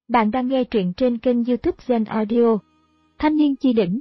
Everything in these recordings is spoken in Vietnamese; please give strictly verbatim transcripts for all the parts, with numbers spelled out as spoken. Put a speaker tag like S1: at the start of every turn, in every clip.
S1: Bạn đang nghe truyện trên kênh YouTube Zen Audio. Thanh niên chi đỉnh.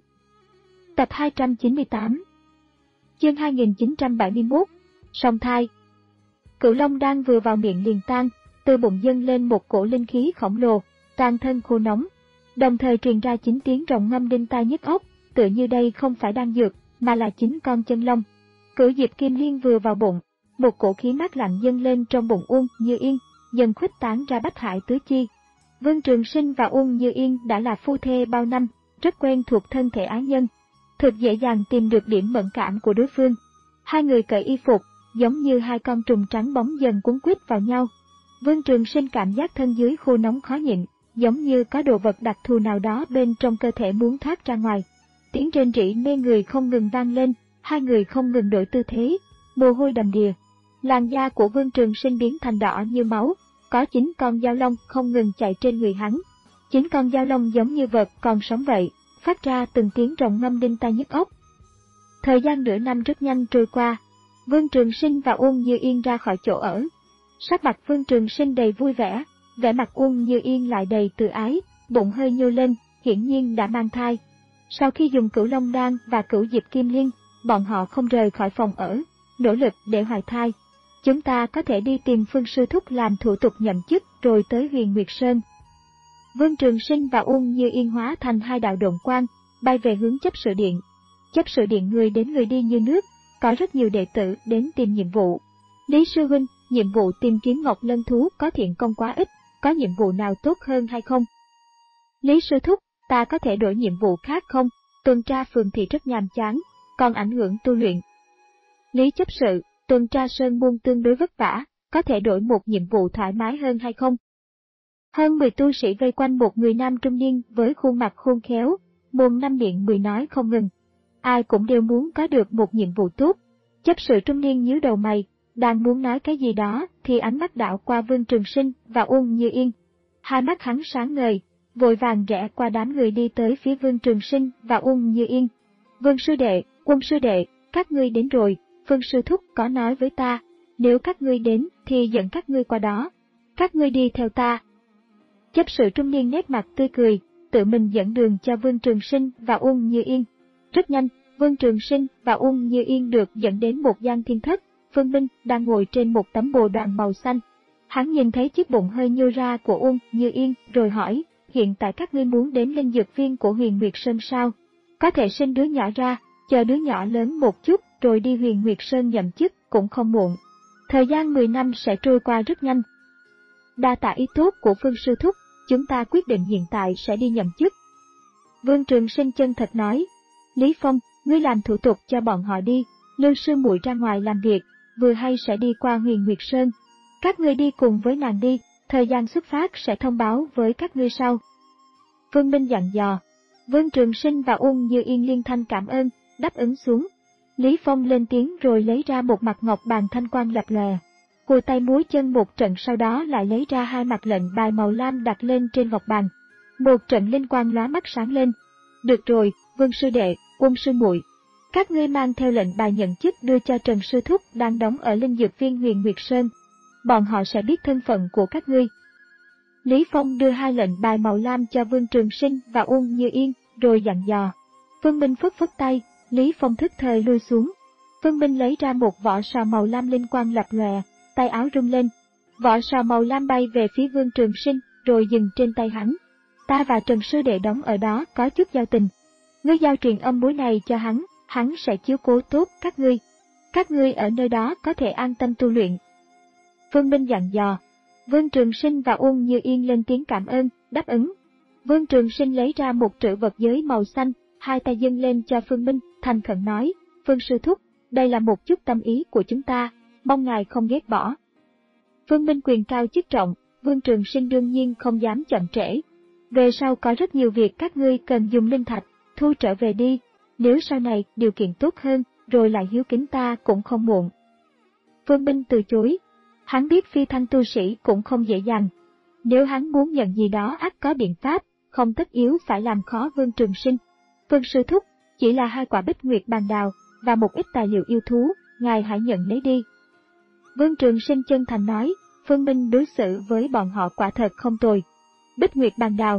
S1: Tập hai trăm chín mươi tám. Chương hai nghìn chín trăm bảy mươi mốt. Song thai. Cửu long đang vừa vào miệng liền tan, từ bụng dâng lên một cổ linh khí khổng lồ, toàn thân khô nóng, đồng thời truyền ra chín tiếng rồng ngâm đinh tai nhức óc, tựa như đây không phải đan dược, mà là chính con chân long. Cửu diệp kim liên vừa vào bụng, một cổ khí mát lạnh dâng lên trong bụng Uông Như Yên, dần khuếch tán ra bách hải tứ chi. Vương Trường Sinh và Uông Như Yên đã là phu thê bao năm, rất quen thuộc thân thể ái nhân, thực dễ dàng tìm được điểm mẫn cảm của đối phương. Hai người cởi y phục, giống như hai con trùng trắng bóng dần cuốn quýt vào nhau. Vương Trường Sinh cảm giác thân dưới khô nóng khó nhịn, giống như có đồ vật đặc thù nào đó bên trong cơ thể muốn thoát ra ngoài. Tiếng rên rỉ mê người không ngừng vang lên, hai người không ngừng đổi tư thế, mồ hôi đầm đìa. Làn da của Vương Trường Sinh biến thành đỏ như máu, có chín con dao long không ngừng chạy trên người hắn. Chín con dao long giống như vật còn sống vậy, phát ra từng tiếng rồng ngâm đinh tai nhức óc. Thời gian nửa năm rất nhanh trôi qua, Vương Trường Sinh và Uông Như Yên ra khỏi chỗ ở. Sắc mặt Vương Trường Sinh đầy vui vẻ, vẻ mặt Uông Như Yên lại đầy tự ái, bụng hơi nhô lên, hiển nhiên đã mang thai. Sau khi dùng Cửu Long Đan và Cửu Diệp Kim Liên, bọn họ không rời khỏi phòng ở, nỗ lực để hoài thai. Chúng ta có thể đi tìm Phương sư thúc làm thủ tục nhậm chức rồi tới Huyền Nguyệt Sơn. Vương Trường Sinh và Uông Như Yên hóa thành hai đạo độn quang, bay về hướng chấp sự điện. Chấp sự điện người đến người đi như nước, có rất nhiều đệ tử đến tìm nhiệm vụ. Lý sư huynh, nhiệm vụ tìm kiếm ngọc lân thú có thiện công quá ít, có nhiệm vụ nào tốt hơn hay không? Lý sư thúc, ta có thể đổi nhiệm vụ khác không? Tuần tra phường thị rất nhàm chán, còn ảnh hưởng tu luyện. Lý chấp sự, tuần tra sơn môn tương đối vất vả, có thể đổi một nhiệm vụ thoải mái hơn hay không? Hơn mười tu sĩ vây quanh một người nam trung niên với khuôn mặt khôn khéo, mồm năm miệng mười nói không ngừng. Ai cũng đều muốn có được một nhiệm vụ tốt. Chấp sự trung niên nhíu đầu mày, đang muốn nói cái gì đó thì ánh mắt đảo qua Vương Trường Sinh và Uông Như Yên. Hai mắt hắn sáng ngời, vội vàng rẽ qua đám người đi tới phía Vương Trường Sinh và Uông Như Yên. Vương sư đệ, Uông sư đệ, các ngươi đến rồi. Phương sư thúc có nói với ta, nếu các ngươi đến thì dẫn các ngươi qua đó. Các ngươi đi theo ta. Chấp sự trung niên nét mặt tươi cười, tự mình dẫn đường cho Vương Trường Sinh và Uông Như Yên. Rất nhanh, Vương Trường Sinh và Uông Như Yên được dẫn đến một gian thiên thất. Phương Minh đang ngồi trên một tấm bồ đoàn màu xanh. Hắn nhìn thấy chiếc bụng hơi nhô ra của Uông Như Yên, rồi hỏi, hiện tại các ngươi muốn đến linh dược viên của Huyền Nguyệt Sơn sao? Có thể sinh đứa nhỏ ra, chờ đứa nhỏ lớn một chút, rồi đi Huyền Nguyệt Sơn nhậm chức cũng không muộn. Thời gian mười năm sẽ trôi qua rất nhanh. Đa tạ ý tốt của Phương sư thúc, chúng ta quyết định hiện tại sẽ đi nhậm chức. Vương Trường Sinh chân thật nói, Lý Phong, ngươi làm thủ tục cho bọn họ đi, Lưu sư muội ra ngoài làm việc, vừa hay sẽ đi qua Huyền Nguyệt Sơn. Các ngươi đi cùng với nàng đi, thời gian xuất phát sẽ thông báo với các ngươi sau. Vương Minh dặn dò. Vương Trường Sinh và Uông Như Yên liên thanh cảm ơn, đáp ứng xuống. Lý Phong lên tiếng rồi lấy ra một mặt ngọc bàn thanh quang lập lòe. Cùi tay múa chân một trận, sau đó lại lấy ra hai mặt lệnh bài màu lam đặt lên trên ngọc bàn. Một trận linh quang lóa mắt sáng lên. Được rồi, Vương sư đệ, Uông sư muội, các ngươi mang theo lệnh bài nhận chức đưa cho Trần sư thúc đang đóng ở linh dược viên Huyền Nguyệt Sơn. Bọn họ sẽ biết thân phận của các ngươi. Lý Phong đưa hai lệnh bài màu lam cho Vương Trường Sinh và Uông Như Yên, rồi dặn dò. Vương Minh phất phất tay, Lý Phong thức thời lui xuống. Vương Minh lấy ra một vỏ sò màu lam linh quang lập lòe, tay áo rung lên. Vỏ sò màu lam bay về phía Vương Trường Sinh, rồi dừng trên tay hắn. Ta và Trần sư đệ đóng ở đó có chút giao tình. Ngươi giao truyền âm bối này cho hắn, hắn sẽ chiếu cố tốt các ngươi. Các ngươi ở nơi đó có thể an tâm tu luyện. Vương Minh dặn dò. Vương Trường Sinh và Uông Như Yên lên tiếng cảm ơn, đáp ứng. Vương Trường Sinh lấy ra một trữ vật giới màu xanh, hai tay dâng lên cho Phương Minh, thành khẩn nói, Phương sư thúc, đây là một chút tâm ý của chúng ta, mong ngài không ghét bỏ. Phương Minh quyền cao chức trọng, Vương Trường Sinh đương nhiên không dám chậm trễ. Về sau có rất nhiều việc các ngươi cần dùng linh thạch, thu trở về đi, nếu sau này điều kiện tốt hơn, rồi lại hiếu kính ta cũng không muộn. Phương Minh từ chối. Hắn biết phi thăng tu sĩ cũng không dễ dàng. Nếu hắn muốn nhận gì đó ắt có biện pháp, không tất yếu phải làm khó Vương Trường Sinh. Vương sư thúc, chỉ là hai quả bích nguyệt bàn đào, và một ít tài liệu yêu thú, ngài hãy nhận lấy đi. Vương Trường Sinh chân thành nói, Phương Minh đối xử với bọn họ quả thật không tồi. Bích Nguyệt Bàn Đào.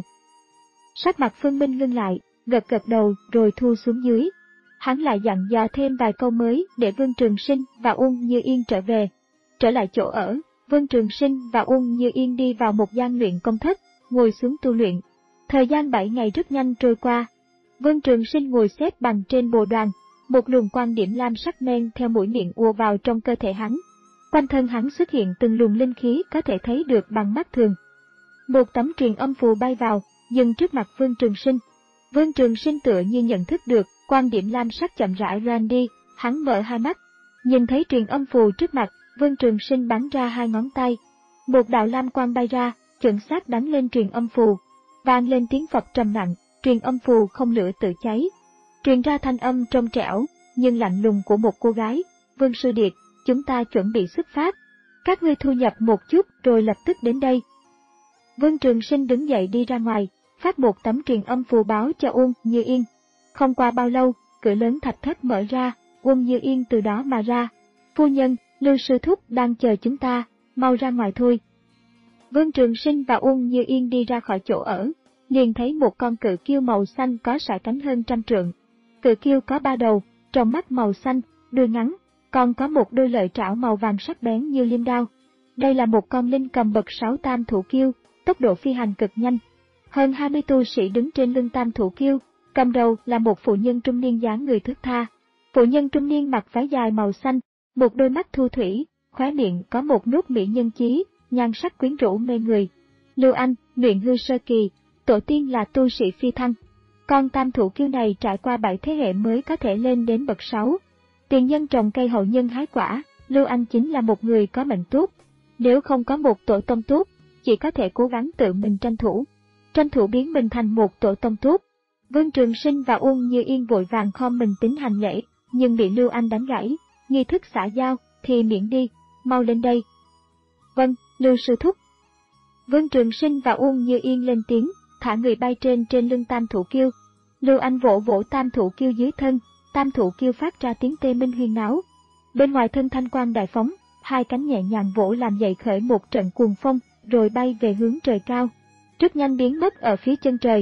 S1: Sắc mặt Phương Minh ngưng lại, gật gật đầu rồi thu xuống dưới. Hắn lại dặn dò thêm vài câu mới để Vương Trường Sinh và Uông Như Yên trở về. Trở lại chỗ ở, Vương Trường Sinh và Uông Như Yên đi vào một gian luyện công thất, ngồi xuống tu luyện. Thời gian bảy ngày rất nhanh trôi qua. Vương Trường Sinh ngồi xếp bằng trên bồ đoàn, một luồng quang điểm lam sắc men theo mũi miệng ùa vào trong cơ thể hắn. Quanh thân hắn xuất hiện từng luồng linh khí có thể thấy được bằng mắt thường. Một tấm truyền âm phù bay vào, dừng trước mặt Vương Trường Sinh. Vương Trường Sinh tựa như nhận thức được, quang điểm lam sắc chậm rãi ran đi, hắn mở hai mắt, nhìn thấy truyền âm phù trước mặt, Vương Trường Sinh bắn ra hai ngón tay. Một đạo lam quang bay ra, chuẩn xác đánh lên truyền âm phù, vang lên tiếng Phật trầm nặng, truyền âm phù không lửa tự cháy. Truyền ra thanh âm trong trẻo, nhưng lạnh lùng của một cô gái, Vương Sư Điệt, chúng ta chuẩn bị xuất phát. Các ngươi thu nhập một chút rồi lập tức đến đây. Vương Trường Sinh đứng dậy đi ra ngoài, phát một tấm truyền âm phù báo cho Uông Như Yên. Không qua bao lâu, cửa lớn thạch thất mở ra, Uông Như Yên từ đó mà ra. Phu nhân, Lưu sư thúc đang chờ chúng ta, mau ra ngoài thôi. Vương Trường Sinh và Uông Như Yên đi ra khỏi chỗ ở, liền thấy một con cự kiêu màu xanh có sải cánh hơn trăm trượng. Cự kiêu có ba đầu, trong mắt màu xanh, đuôi ngắn, còn có một đôi lợi trảo màu vàng sắc bén như liêm đao. Đây là một con linh cầm bậc sáu tam thủ kiêu, tốc độ phi hành cực nhanh. Hơn hai mươi tu sĩ đứng trên lưng tam thủ kiêu, cầm đầu là một phụ nhân trung niên dáng người thướt tha. Phụ nhân trung niên mặc váy dài màu xanh, một đôi mắt thu thủy, khóe miệng có một nốt mỹ nhân chí, nhan sắc quyến rũ mê người. Lưu Anh, luyện hư sơ kỳ, tổ tiên là tu sĩ phi thăng. Con tam thủ kiêu này trải qua bảy thế hệ mới có thể lên đến bậc sáu. Tiền nhân trồng cây, hậu nhân hái quả, Lưu Anh chính là một người có mệnh tốt. Nếu không có một tổ tông tốt, chỉ có thể cố gắng tự mình tranh thủ. Tranh thủ biến mình thành một tổ tông tốt. Vương Trường Sinh và Uông Như Yên vội vàng khom mình tính hành lễ, nhưng bị Lưu Anh đánh gãy. Nghi thức xã giao thì miễn đi, mau lên đây. Vâng, Lưu sư thúc. Vương Trường Sinh và Uông Như Yên lên tiếng, thả người bay trên trên lưng tam thủ kiêu. Lưu Anh vỗ vỗ tam thủ kiêu dưới thân, tam thủ kiêu phát ra tiếng tê minh huyên náo. Bên ngoài thân thanh quang đại phóng, hai cánh nhẹ nhàng vỗ làm dậy khởi một trận cuồng phong, rồi bay về hướng trời cao, rất nhanh biến mất ở phía chân trời.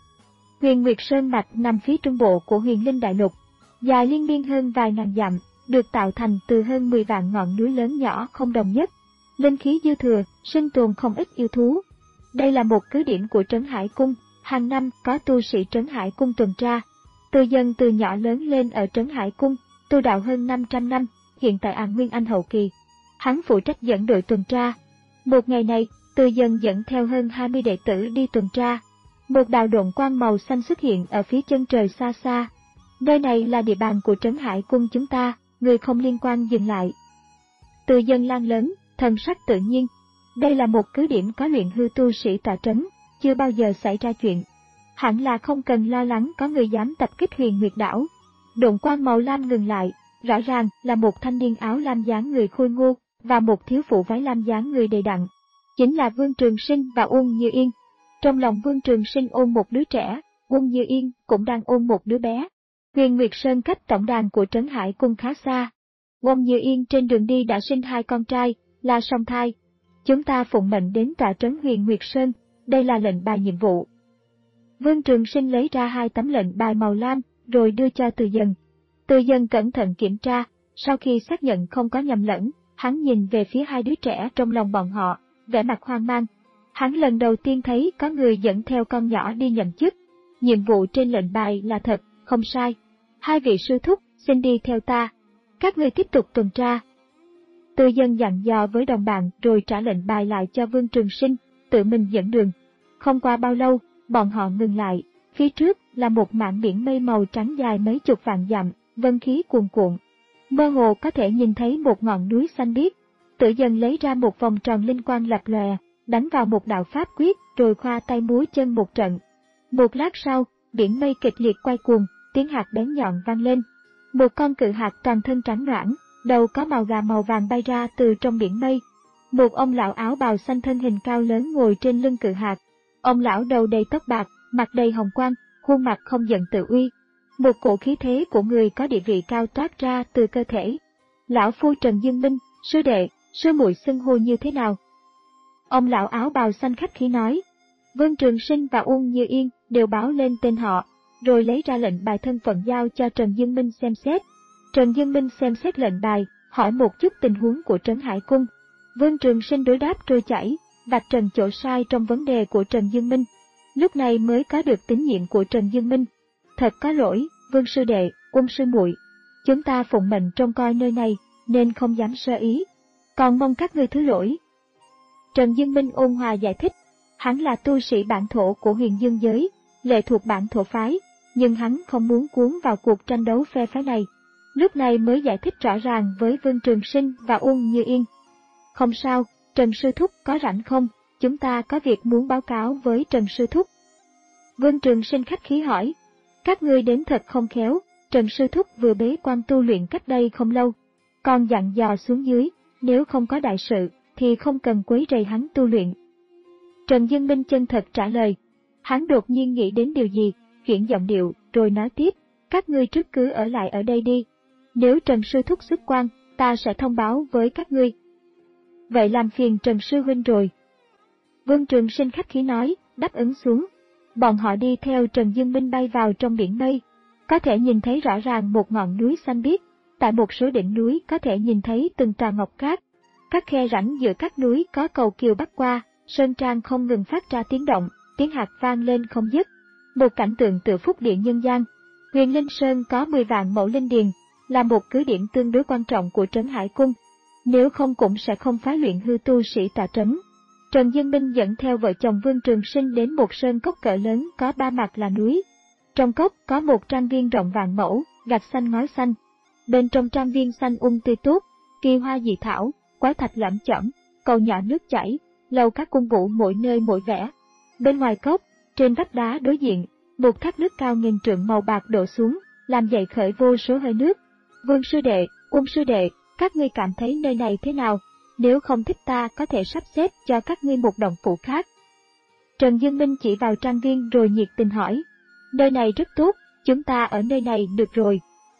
S1: Huyền Nguyệt Sơn mạch nằm phía trung bộ của Huyền Linh Đại Lục, dài liên miên hơn vài ngàn dặm, được tạo thành từ hơn mười vạn ngọn núi lớn nhỏ không đồng nhất. Linh khí dư thừa, sinh tồn không ít yêu thú. Đây là một cứ điểm của Trấn Hải Cung, hàng năm có tu sĩ Trấn Hải Cung tuần tra. Từ dân từ nhỏ lớn lên ở Trấn Hải Cung, tu đạo hơn năm trăm năm, hiện tại An Nguyên Anh hậu kỳ. Hắn phụ trách dẫn đội tuần tra. Một ngày này, Từ Dân dẫn theo hơn hai mươi đệ tử đi tuần tra. Một đạo độn quang màu xanh xuất hiện ở phía chân trời xa xa. Nơi này là địa bàn của Trấn Hải Cung chúng ta, người không liên quan dừng lại. Từ Dân lan lớn, thần sắc tự nhiên. Đây là một cứ điểm có luyện hư tu sĩ tọa trấn, chưa bao giờ xảy ra chuyện. Hẳn là không cần lo lắng có người dám tập kích Huyền Nguyệt Đảo. Độn quang màu lam ngừng lại, rõ ràng là một thanh niên áo lam dáng người khôi ngô, và một thiếu phụ váy lam dáng người đầy đặn. Chính là Vương Trường Sinh và Uông Như Yên. Trong lòng Vương Trường Sinh ôm một đứa trẻ, Uông Như Yên cũng đang ôm một đứa bé. Huyền Nguyệt Sơn cách tổng đàn của Trấn Hải Cung khá xa. Uông Như Yên trên đường đi đã sinh hai con trai, là song thai. Chúng ta phụng mệnh đến tọa trấn Huyền Nguyệt Sơn, đây là lệnh bài nhiệm vụ. Vương Trường Sinh lấy ra hai tấm lệnh bài màu lam, rồi đưa cho Từ Dân. Từ Dân cẩn thận kiểm tra, sau khi xác nhận không có nhầm lẫn, hắn nhìn về phía hai đứa trẻ trong lòng bọn họ, vẻ mặt hoang mang. Hắn lần đầu tiên thấy có người dẫn theo con nhỏ đi nhậm chức. Nhiệm vụ trên lệnh bài là thật, không sai. Hai vị sư thúc, xin đi theo ta. Các người tiếp tục tuần tra. Từ Dân dặn dò với đồng bạn rồi trả lệnh bài lại cho Vương Trường Sinh, tự mình dẫn đường. Không qua bao lâu, bọn họ ngừng lại. Phía trước là một mảng biển mây màu trắng dài mấy chục vạn dặm, vân khí cuồn cuộn. Mơ hồ có thể nhìn thấy một ngọn núi xanh biếc. Tử Dân lấy ra một vòng tròn linh quang lập lòe, đánh vào một đạo pháp quyết rồi khoa tay múa chân một trận. Một lát sau, biển mây kịch liệt quay cuồng, tiếng hạt bén nhọn vang lên. Một con cự hạt toàn thân trắng noãn, đầu có màu gà màu vàng bay ra từ trong biển mây. Một ông lão áo bào xanh thân hình cao lớn ngồi trên lưng cự hạt. Ông lão đầu đầy tóc bạc, mặt đầy hồng quang, khuôn mặt không giận tự uy. Một cổ khí thế của người có địa vị cao toát ra từ cơ thể. Lão phu Trần Dương Minh, sư đệ, sư muội xưng hô như thế nào? Ông lão áo bào xanh khách khí nói. Vương Trường Sinh và Uông Như Yên đều báo lên tên họ, rồi lấy ra lệnh bài thân phận giao cho Trần Dương Minh xem xét. Trần Dương Minh xem xét lệnh bài, hỏi một chút tình huống của Trấn Hải Cung. Vương Trường Sinh đối đáp trôi chảy, vạch trần chỗ sai trong vấn đề của Trần Dương Minh. Lúc này mới có được tín nhiệm của Trần Dương Minh. Thật có lỗi, Vương sư đệ, Uông sư muội, chúng ta phụng mệnh trông coi nơi này, nên không dám sơ ý. Còn mong các ngươi thứ lỗi. Trần Dương Minh ôn hòa giải thích, hắn là tu sĩ bản thổ của Huyền Dương giới, lệ thuộc bản thổ phái, nhưng hắn không muốn cuốn vào cuộc tranh đấu phe phái này. Lúc này mới giải thích rõ ràng với Vương Trường Sinh và Uông Như Yên. Không sao, Trần sư thúc có rảnh không? Chúng ta có việc muốn báo cáo với Trần sư thúc. Vương Trường Sinh khách khí hỏi, các ngươi đến thật không khéo, Trần sư thúc vừa bế quan tu luyện cách đây không lâu, còn dặn dò xuống dưới, nếu không có đại sự, thì không cần quấy rầy hắn tu luyện. Trần Dương Minh chân thật trả lời, hắn đột nhiên nghĩ đến điều gì, chuyển giọng điệu, rồi nói tiếp, các ngươi trước cứ ở lại ở đây đi. Nếu Trần sư thúc xuất quan, ta sẽ thông báo với các ngươi. Vậy làm phiền Trần sư huynh rồi. Vương Trường Sinh khách khí nói, đáp ứng xuống. Bọn họ đi theo Trần Dương Minh bay vào trong biển mây. Có thể nhìn thấy rõ ràng một ngọn núi xanh biếc, tại một số đỉnh núi có thể nhìn thấy từng trà ngọc cát. Các khe rãnh giữa các núi có cầu kiều bắc qua, sơn trang không ngừng phát ra tiếng động, tiếng hạt vang lên không dứt. Một cảnh tượng tựa phúc địa nhân gian. Huyền Linh Sơn có mười vạn mẫu linh điền, là một cứ điểm tương đối quan trọng của Trấn Hải Cung. Nếu không cũng sẽ không phái luyện hư tu sĩ tọa trấn. Trần Dương Minh dẫn theo vợ chồng Vương Trường Sinh đến một sơn cốc cỡ lớn có ba mặt là núi. Trong cốc có một trang viên rộng vạn mẫu, gạch xanh ngói xanh. Bên trong trang viên xanh um tươi tốt, kỳ hoa dị thảo, quái thạch lởm chởm, cầu nhỏ nước chảy, lầu các cung vũ mỗi nơi mỗi vẻ. Bên ngoài cốc, trên vách đá đối diện, một thác nước cao nghìn trượng màu bạc đổ xuống, làm dậy khởi vô số hơi nước. Vương sư đệ, Uông sư đệ, các ngươi cảm thấy nơi này thế nào? Nếu không thích ta có thể sắp xếp cho các ngươi một động phủ khác. Trần Dương Minh chỉ vào trang viên rồi nhiệt tình hỏi. Nơi này rất tốt, chúng ta ở nơi này được rồi.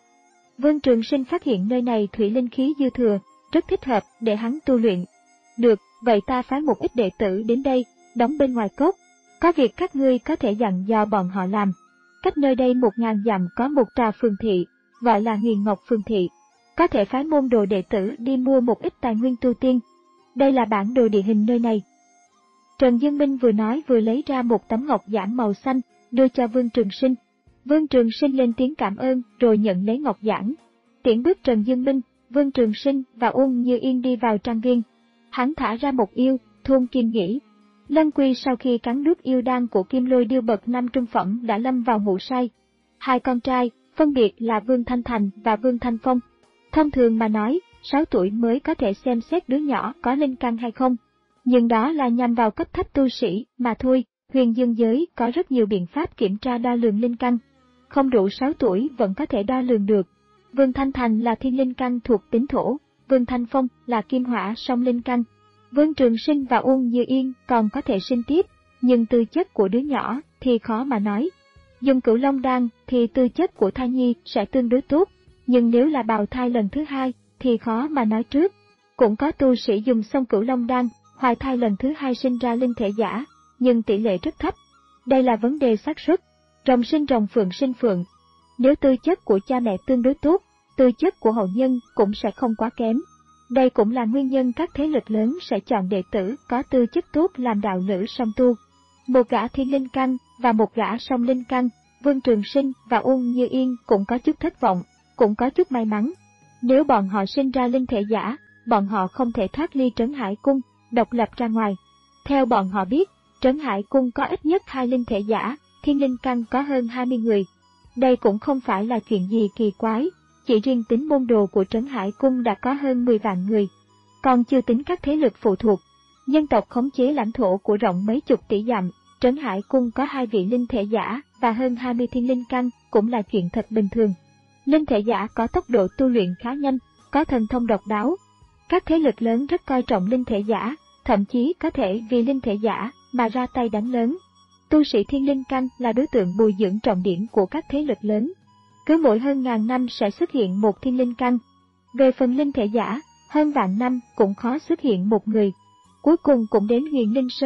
S1: Vương Trường Sinh phát hiện nơi này thủy linh khí dư thừa, rất thích hợp để hắn tu luyện. Được, vậy ta phái một ít đệ tử đến đây, đóng bên ngoài cốc. Có việc các ngươi có thể dặn dò bọn họ làm. Cách nơi đây một ngàn dặm có một tòa phường thị, gọi là Huyền Ngọc Phường Thị. Có thể phái môn đồ đệ tử đi mua một ít tài nguyên tu tiên. Đây là bản đồ địa hình nơi này. Trần Dương Minh vừa nói vừa lấy ra một tấm ngọc giản màu xanh, đưa cho Vương Trường Sinh. Vương Trường Sinh lên tiếng cảm ơn rồi nhận lấy ngọc giản. Tiễn bước Trần Dương Minh, Vương Trường Sinh và Uông Như Yên đi vào trang viên. Hắn thả ra một yêu, thôn Kim Nghĩ. Lân Quy sau khi cắn nuốt yêu đan của Kim Lôi Điêu bậc năm trung phẩm đã lâm vào ngủ say. Hai con trai, phân biệt là Vương Thanh Thành và Vương Thanh Phong. Thông thường mà nói, sáu tuổi mới có thể xem xét đứa nhỏ có linh căn hay không. Nhưng đó là nhằm vào cấp thấp tu sĩ mà thôi, Huyền Dương giới có rất nhiều biện pháp kiểm tra đo lường linh căn. Không đủ sáu tuổi vẫn có thể đo lường được. Vương Thanh Thành là thiên linh căn thuộc tính thổ, Vương Thanh Phong là kim hỏa song linh căn. Vương Trường Sinh và Uông Như Yên còn có thể sinh tiếp, nhưng tư chất của đứa nhỏ thì khó mà nói. Dùng Cửu Long đan thì tư chất của thai nhi sẽ tương đối tốt, nhưng nếu là bào thai lần thứ hai thì khó mà nói trước. Cũng có tu sĩ dùng xong Cửu Long đan, hoài thai lần thứ hai sinh ra linh thể giả, nhưng tỷ lệ rất thấp. Đây là vấn đề xác suất. Rồng sinh rồng, phượng sinh phượng. Nếu tư chất của cha mẹ tương đối tốt, tư chất của hậu nhân cũng sẽ không quá kém. Đây cũng là nguyên nhân các thế lực lớn sẽ chọn đệ tử có tư chất tốt làm đạo lữ song tu. Một gã thiên linh căn và một gã song linh căn, Vương Trường Sinh và Uông Như Yên cũng có chút thất vọng, cũng có chút may mắn. Nếu bọn họ sinh ra linh thể giả, bọn họ không thể thoát ly Trấn Hải Cung, độc lập ra ngoài. Theo bọn họ biết, Trấn Hải Cung có ít nhất hai linh thể giả, thiên linh căn có hơn hai mươi người. Đây cũng không phải là chuyện gì kỳ quái, chỉ riêng tính môn đồ của Trấn Hải Cung đã có hơn mười vạn người. Còn chưa tính các thế lực phụ thuộc. Nhân tộc khống chế lãnh thổ của rộng mấy chục tỷ dặm, Trấn Hải Cung có hai vị linh thể giả và hơn hai mươi thiên linh căn cũng là chuyện thật bình thường. Linh thể giả có tốc độ tu luyện khá nhanh, có thần thông độc đáo. Các thế lực lớn rất coi trọng linh thể giả, thậm chí có thể vì linh thể giả mà ra tay đánh lớn. Tu sĩ thiên linh căn là đối tượng bồi dưỡng trọng điểm của các thế lực lớn. Cứ mỗi hơn ngàn năm sẽ xuất hiện một thiên linh căn. Về phần linh thể giả, hơn vạn năm cũng khó xuất hiện một người. Cuối cùng cũng đến Huyền Linh Sơn,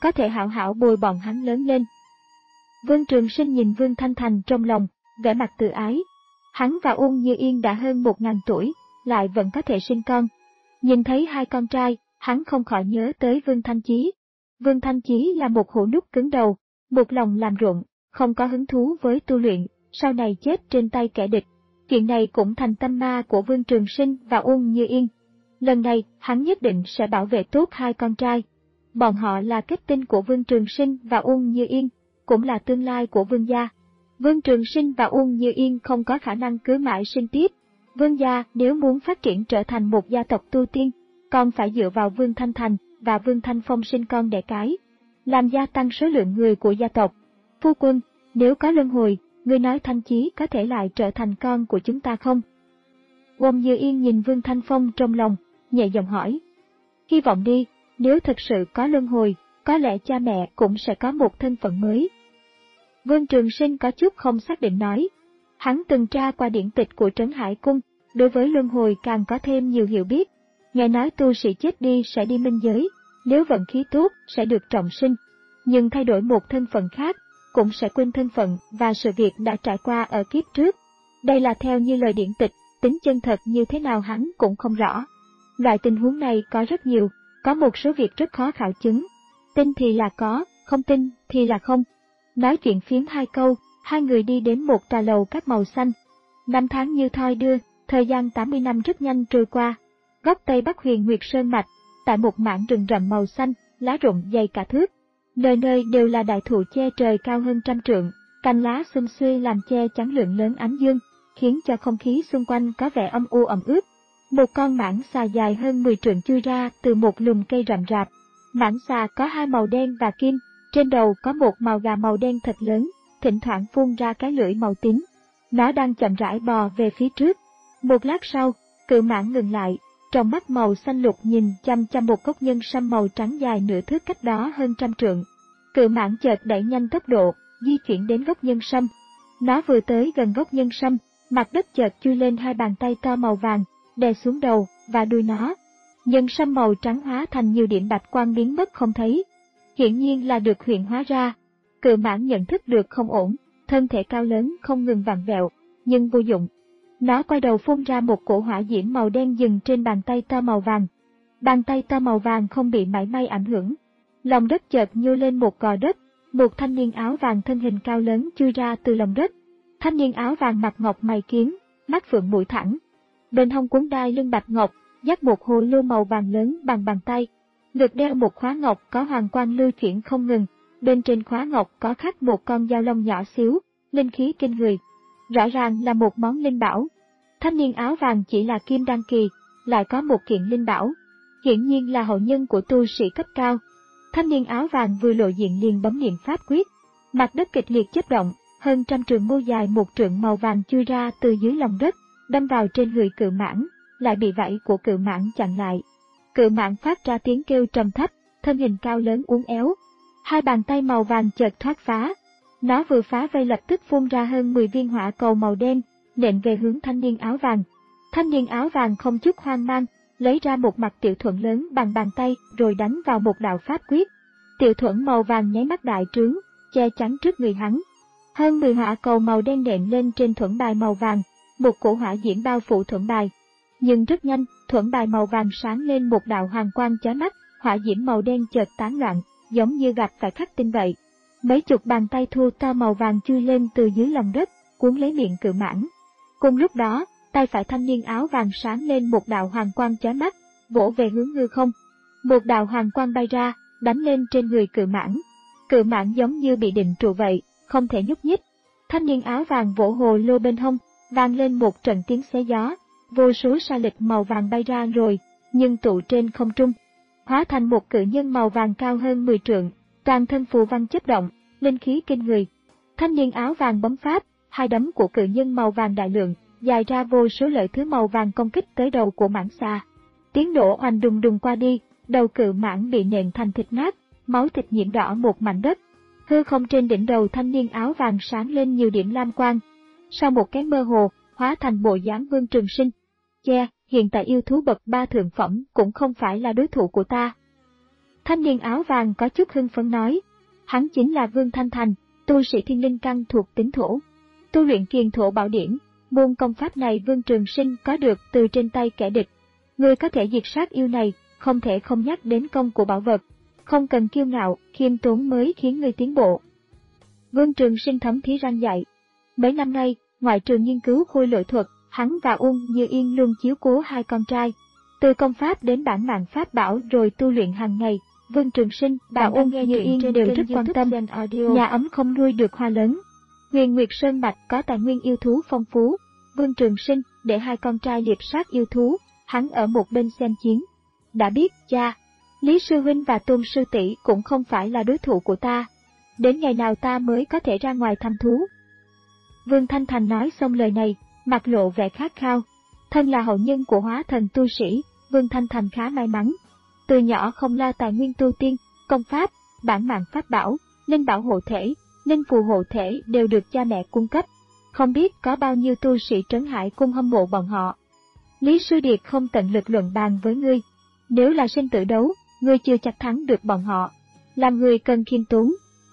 S1: có thể hảo hảo bồi bọn hắn lớn lên. Vương Trường Sinh nhìn Vương Thanh Thành trong lòng, vẻ mặt từ ái. Hắn và Uông Như Yên đã hơn một ngàn tuổi, lại vẫn có thể sinh con. Nhìn thấy hai con trai, hắn không khỏi nhớ tới Vương Thanh Chí. Vương Thanh Chí là một hũ nút cứng đầu, một lòng làm ruộng, không có hứng thú với tu luyện, sau này chết trên tay kẻ địch. Chuyện này cũng thành tâm ma của Vương Trường Sinh và Uông Như Yên. Lần này, hắn nhất định sẽ bảo vệ tốt hai con trai. Bọn họ là kết tinh của Vương Trường Sinh và Uông Như Yên, cũng là tương lai của Vương gia. Vương Trường Sinh và Uông Như Yên không có khả năng cứ mãi sinh tiếp. Vương gia nếu muốn phát triển trở thành một gia tộc tu tiên, còn phải dựa vào Vương Thanh Thành và Vương Thanh Phong sinh con đẻ cái, làm gia tăng số lượng người của gia tộc. Phu quân, nếu có luân hồi, ngươi nói Thanh Chí có thể lại trở thành con của chúng ta không? Uông Như Yên nhìn Vương Thanh Phong trong lòng, nhẹ giọng hỏi. Hy vọng đi, nếu thực sự có luân hồi, có lẽ cha mẹ cũng sẽ có một thân phận mới. Vương Trường Sinh có chút không xác định nói. Hắn từng tra qua điển tịch của Trấn Hải Cung, đối với luân hồi càng có thêm nhiều hiểu biết. Nghe nói tu sĩ chết đi sẽ đi minh giới, nếu vận khí tốt sẽ được trọng sinh, nhưng thay đổi một thân phận khác, cũng sẽ quên thân phận và sự việc đã trải qua ở kiếp trước. Đây là theo như lời điển tịch, tính chân thật như thế nào hắn cũng không rõ. Loại tình huống này có rất nhiều, có một số việc rất khó khảo chứng. Tin thì là có, không tin thì là không. Nói chuyện phiếm hai câu, hai người đi đến một tòa lầu các màu xanh. Năm tháng như thoi đưa, thời gian tám mươi năm rất nhanh trôi qua. Góc Tây Bắc Huyền Nguyệt Sơn Mạch, tại một mảng rừng rậm màu xanh, lá rụng dày cả thước. Nơi nơi đều là đại thụ che trời cao hơn trăm trượng, cành lá xum xuê làm che chắn lượng lớn ánh dương, khiến cho không khí xung quanh có vẻ âm u ẩm ướt. Một con mãng xà dài hơn mười trượng chui ra từ một lùm cây rậm rạp. Mãng xà có hai màu đen và kim, trên đầu có một màu gà màu đen thật lớn, thỉnh thoảng phun ra cái lưỡi màu tím. Nó đang chậm rãi bò về phía trước. Một lát sau, cự mãng ngừng lại, trong mắt màu xanh lục nhìn chăm chăm một gốc nhân sâm màu trắng dài nửa thước cách đó hơn trăm trượng. Cự mãng chợt đẩy nhanh tốc độ, di chuyển đến gốc nhân sâm. Nó vừa tới gần gốc nhân sâm, mặt đất chợt chui lên hai bàn tay to màu vàng, đè xuống đầu và đuôi nó. Nhân sâm màu trắng hóa thành nhiều điểm bạch quang biến mất không thấy. Hiển nhiên là được hiện hóa ra. Cự mãng nhận thức được không ổn, thân thể cao lớn không ngừng vặn vẹo, nhưng vô dụng. Nó quay đầu phun ra một cổ hỏa diễm màu đen dừng trên bàn tay to màu vàng. Bàn tay to màu vàng không bị mảy may ảnh hưởng. Lòng đất chợt nhô lên một gò đất, một thanh niên áo vàng thân hình cao lớn chui ra từ lòng đất. Thanh niên áo vàng mặt ngọc mày kiếm, mắt phượng mũi thẳng. Bên hông cuốn đai lưng bạch ngọc, dắt một hồ lô màu vàng lớn bằng bàn tay. Ngực đeo một khóa ngọc có hoàng quang lưu chuyển không ngừng, bên trên khóa ngọc có khắc một con dao long nhỏ xíu, linh khí kinh người. Rõ ràng là một món linh bảo. Thanh niên áo vàng chỉ là kim đan kỳ, lại có một kiện linh bảo. Hiển nhiên là hậu nhân của tu sĩ cấp cao. Thanh niên áo vàng vừa lộ diện liền bấm niệm pháp quyết. Mặt đất kịch liệt chớp động, hơn trăm trường mâu dài một trượng màu vàng chui ra từ dưới lòng đất, đâm vào trên người cự mãng, lại bị vảy của cự mãng chặn lại. Cự mãng phát ra tiếng kêu trầm thấp, thân hình cao lớn uốn éo. Hai bàn tay màu vàng chợt thoát phá. Nó vừa phá vây lập tức phun ra hơn mười viên hỏa cầu màu đen, nện về hướng thanh niên áo vàng. Thanh niên áo vàng không chút hoang mang, lấy ra một mặt tiểu thuẫn lớn bằng bàn tay rồi đánh vào một đạo pháp quyết. Tiểu thuẫn màu vàng nháy mắt đại trướng, che chắn trước người hắn. Hơn mười hỏa cầu màu đen nện lên trên thuẫn bài màu vàng, một cổ hỏa diễm bao phủ thuẫn bài. Nhưng rất nhanh, thuẫn bài màu vàng sáng lên một đạo hoàng quang chói mắt, hỏa diễm màu đen chợt tán loạn, giống như gặp phải khắc tinh vậy. Mấy chục bàn tay thô to màu vàng chui lên từ dưới lòng đất, cuốn lấy miệng cự mãng. Cùng lúc đó, tay phải thanh niên áo vàng sáng lên một đạo hoàng quang chói mắt, vỗ về hướng hư không. Một đạo hoàng quang bay ra, đánh lên trên người cự mãng. Cự mãng giống như bị định trụ vậy, không thể nhúc nhích. Thanh niên áo vàng vỗ hồ lô bên hông, vang lên một trận tiếng xé gió. Vô số sa lịch màu vàng bay ra rồi, nhưng tụ trên không trung, hóa thành một cự nhân màu vàng cao hơn mười trượng, toàn thân phù văn chớp động, linh khí kinh người. Thanh niên áo vàng bấm pháp, hai đấm của cự nhân màu vàng đại lượng, dài ra vô số lợi thứ màu vàng công kích tới đầu của mãng xà. Tiếng nổ oanh đùng đùng qua đi, đầu cự mãng bị nện thành thịt nát, máu thịt nhiễm đỏ một mảnh đất. Hư không trên đỉnh đầu thanh niên áo vàng sáng lên nhiều điểm lam quang. Sau một cái mơ hồ, hóa thành bộ dáng Vương Trường Sinh. Che, hiện tại yêu thú bậc ba thượng phẩm cũng không phải là đối thủ của ta. Thanh niên áo vàng có chút hưng phấn nói. Hắn chính là Vương Thanh Thành, tu sĩ thiên linh căn thuộc tính thổ. Tu luyện kiền thổ bảo điển, môn công pháp này Vương Trường Sinh có được từ trên tay kẻ địch. Người có thể diệt sát yêu này, không thể không nhắc đến công của bảo vật. Không cần kiêu ngạo, khiêm tốn mới khiến người tiến bộ. Vương Trường Sinh thấm thí răng dạy. Mấy năm nay, ngoại trừ nghiên cứu khôi lỗi thuật, hắn và Uông Như Yên luôn chiếu cố hai con trai. Từ công pháp đến bản mạng pháp bảo rồi tu luyện hàng ngày, Vương Trường Sinh và Uông Như Yên đều rất quan tâm. Nhà ấm không nuôi được hoa lớn. Huyền Nguyệt Sơn Mạch có tài nguyên yêu thú phong phú. Vương Trường Sinh để hai con trai liệp sát yêu thú, hắn ở một bên xem chiến. Đã biết, cha, Lý Sư Huynh và Tôn Sư Tỷ cũng không phải là đối thủ của ta. Đến ngày nào ta mới có thể ra ngoài thăm thú? Vương Thanh Thành nói xong lời này, mặt lộ vẻ khát khao. Thân là hậu nhân của hóa thần tu sĩ, Vương Thanh Thành khá may mắn. Từ nhỏ không lo tài nguyên tu tiên, công pháp, bản mạng pháp bảo, linh bảo hộ thể, linh phù hộ thể đều được cha mẹ cung cấp. Không biết có bao nhiêu tu sĩ Trấn Hải Cung hâm mộ bọn họ. Lý Sư Điệt không tận lực luận bàn với ngươi. Nếu là sinh tử đấu, ngươi chưa chắc thắng được bọn họ. Làm người cần khiêm tốn.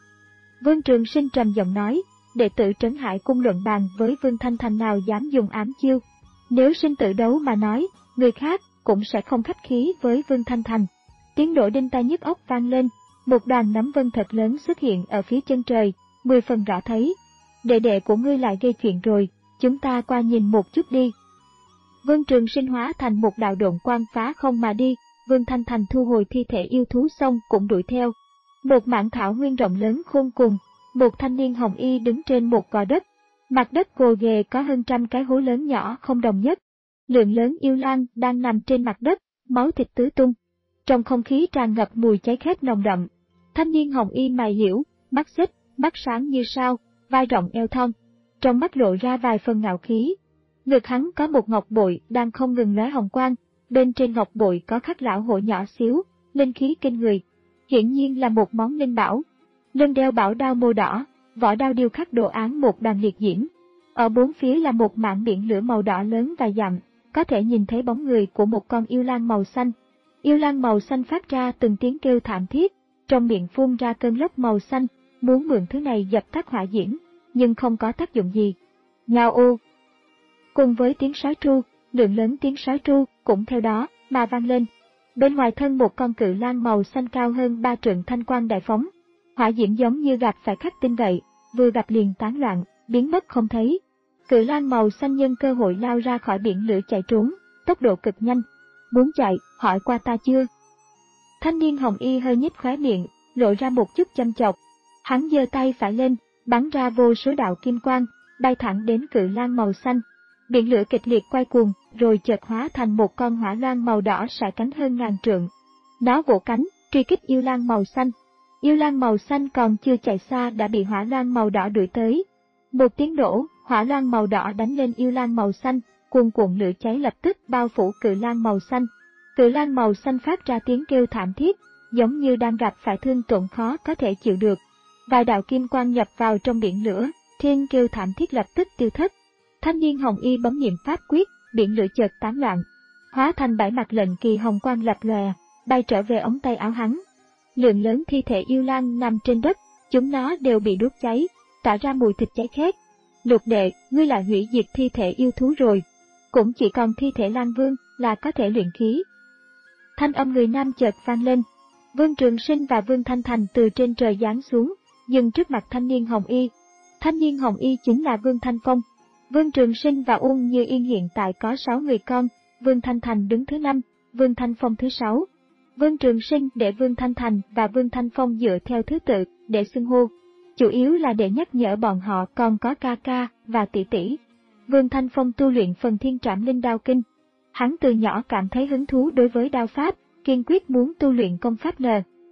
S1: Vương Trường Sinh trầm giọng nói, đệ tử Trấn Hải Cung luận bàn với Vương Thanh Thành nào dám dùng ám chiêu. Nếu sinh tử đấu mà nói, người khác cũng sẽ không khách khí với Vương Thanh Thành. Tiếng nổ đinh tai nhức óc vang lên, một đoàn nấm vân thật lớn xuất hiện ở phía chân trời, mười phần rõ thấy. Đệ đệ của ngươi lại gây chuyện rồi, chúng ta qua nhìn một chút đi. Vương Trường Sinh hóa thành một đạo độn quang phá không mà đi, Vương Thanh Thành thu hồi thi thể yêu thú xong cũng đuổi theo. Một mảng thảo nguyên rộng lớn khôn cùng, một thanh niên hồng y đứng trên một gò đất. Mặt đất gồ ghề có hơn trăm cái hố lớn nhỏ không đồng nhất. Lượng lớn yêu lang đang nằm trên mặt đất, máu thịt tứ tung. Trong không khí tràn ngập mùi cháy khét nồng đậm. Thanh niên hồng y mày liễu, mắt xích, mắt sáng như sao, vai rộng eo thon. Trong mắt lộ ra vài phần ngạo khí. Ngực hắn có một ngọc bội đang không ngừng lóe hồng quang, bên trên ngọc bội có khắc lão hổ nhỏ xíu, linh khí kinh người. Hiển nhiên là một món linh bảo. Lưng đeo bảo đao màu đỏ, vỏ đao điêu khắc đồ án một đoàn liệt diễm. Ở bốn phía là một mảng biển lửa màu đỏ lớn và dặm, có thể nhìn thấy bóng người của một con yêu lang màu xanh. Yêu lang màu xanh phát ra từng tiếng kêu thảm thiết, trong miệng phun ra cơn lốc màu xanh, muốn mượn thứ này dập tắt hỏa diễm, nhưng không có tác dụng gì. Ngao ô! Cùng với tiếng sói tru, lượng lớn tiếng sói tru cũng theo đó mà vang lên. Bên ngoài thân một con cự lang màu xanh cao hơn ba trượng thanh quang đại phóng. Hỏa diễm giống như gặp phải khắc tinh vậy, vừa gặp liền tán loạn, biến mất không thấy. Cự lang màu xanh nhân cơ hội lao ra khỏi biển lửa chạy trốn, tốc độ cực nhanh. Muốn chạy, hỏi qua ta chưa? Thanh niên hồng y hơi nhếch khóe miệng, lộ ra một chút châm chọc. Hắn giơ tay phải lên, bắn ra vô số đạo kim quang, bay thẳng đến cự lang màu xanh. Biển lửa kịch liệt quay cuồng, rồi chợt hóa thành một con hỏa loan màu đỏ sải cánh hơn ngàn trượng. Nó vỗ cánh, truy kích yêu lang màu xanh. Yêu lang màu xanh còn chưa chạy xa đã bị hỏa loan màu đỏ đuổi tới. Một tiếng nổ, hỏa loan màu đỏ đánh lên yêu lang màu xanh, cuồn cuộn lửa cháy lập tức bao phủ cự lang màu xanh. Cự lang màu xanh phát ra tiếng kêu thảm thiết, giống như đang gặp phải thương tổn khó có thể chịu được. Vài đạo kim quang nhập vào trong biển lửa, thiên kêu thảm thiết lập tức tiêu thất. Thanh niên hồng y bấm niệm pháp quyết, biển lửa chợt tán loạn, hóa thành bảy mặt lệnh kỳ hồng quang lập lòe, bay trở về ống tay áo hắn. Lượng lớn thi thể yêu lang nằm trên đất, chúng nó đều bị đốt cháy, tỏa ra mùi thịt cháy khét. Lục đệ, ngươi lại hủy diệt thi thể yêu thú rồi. Cũng chỉ còn thi thể lang vương là có thể luyện khí. Thanh âm người nam chợt vang lên. Vương Trường Sinh và Vương Thanh Thành từ trên trời giáng xuống, dừng trước mặt thanh niên hồng y. Thanh niên hồng y chính là Vương Thanh Phong. Vương Trường Sinh và Uông Như Yên hiện tại có sáu người con, Vương Thanh Thành đứng thứ năm, Vương Thanh Phong thứ sáu. Vương Trường Sinh để Vương Thanh Thành và Vương Thanh Phong dựa theo thứ tự để xưng hô, chủ yếu là để nhắc nhở bọn họ còn có ca ca và tỷ tỷ. Vương Thanh Phong tu luyện phần thiên trảm linh đao kinh. Hắn từ nhỏ cảm thấy hứng thú đối với đao pháp, kiên quyết muốn tu luyện công pháp N.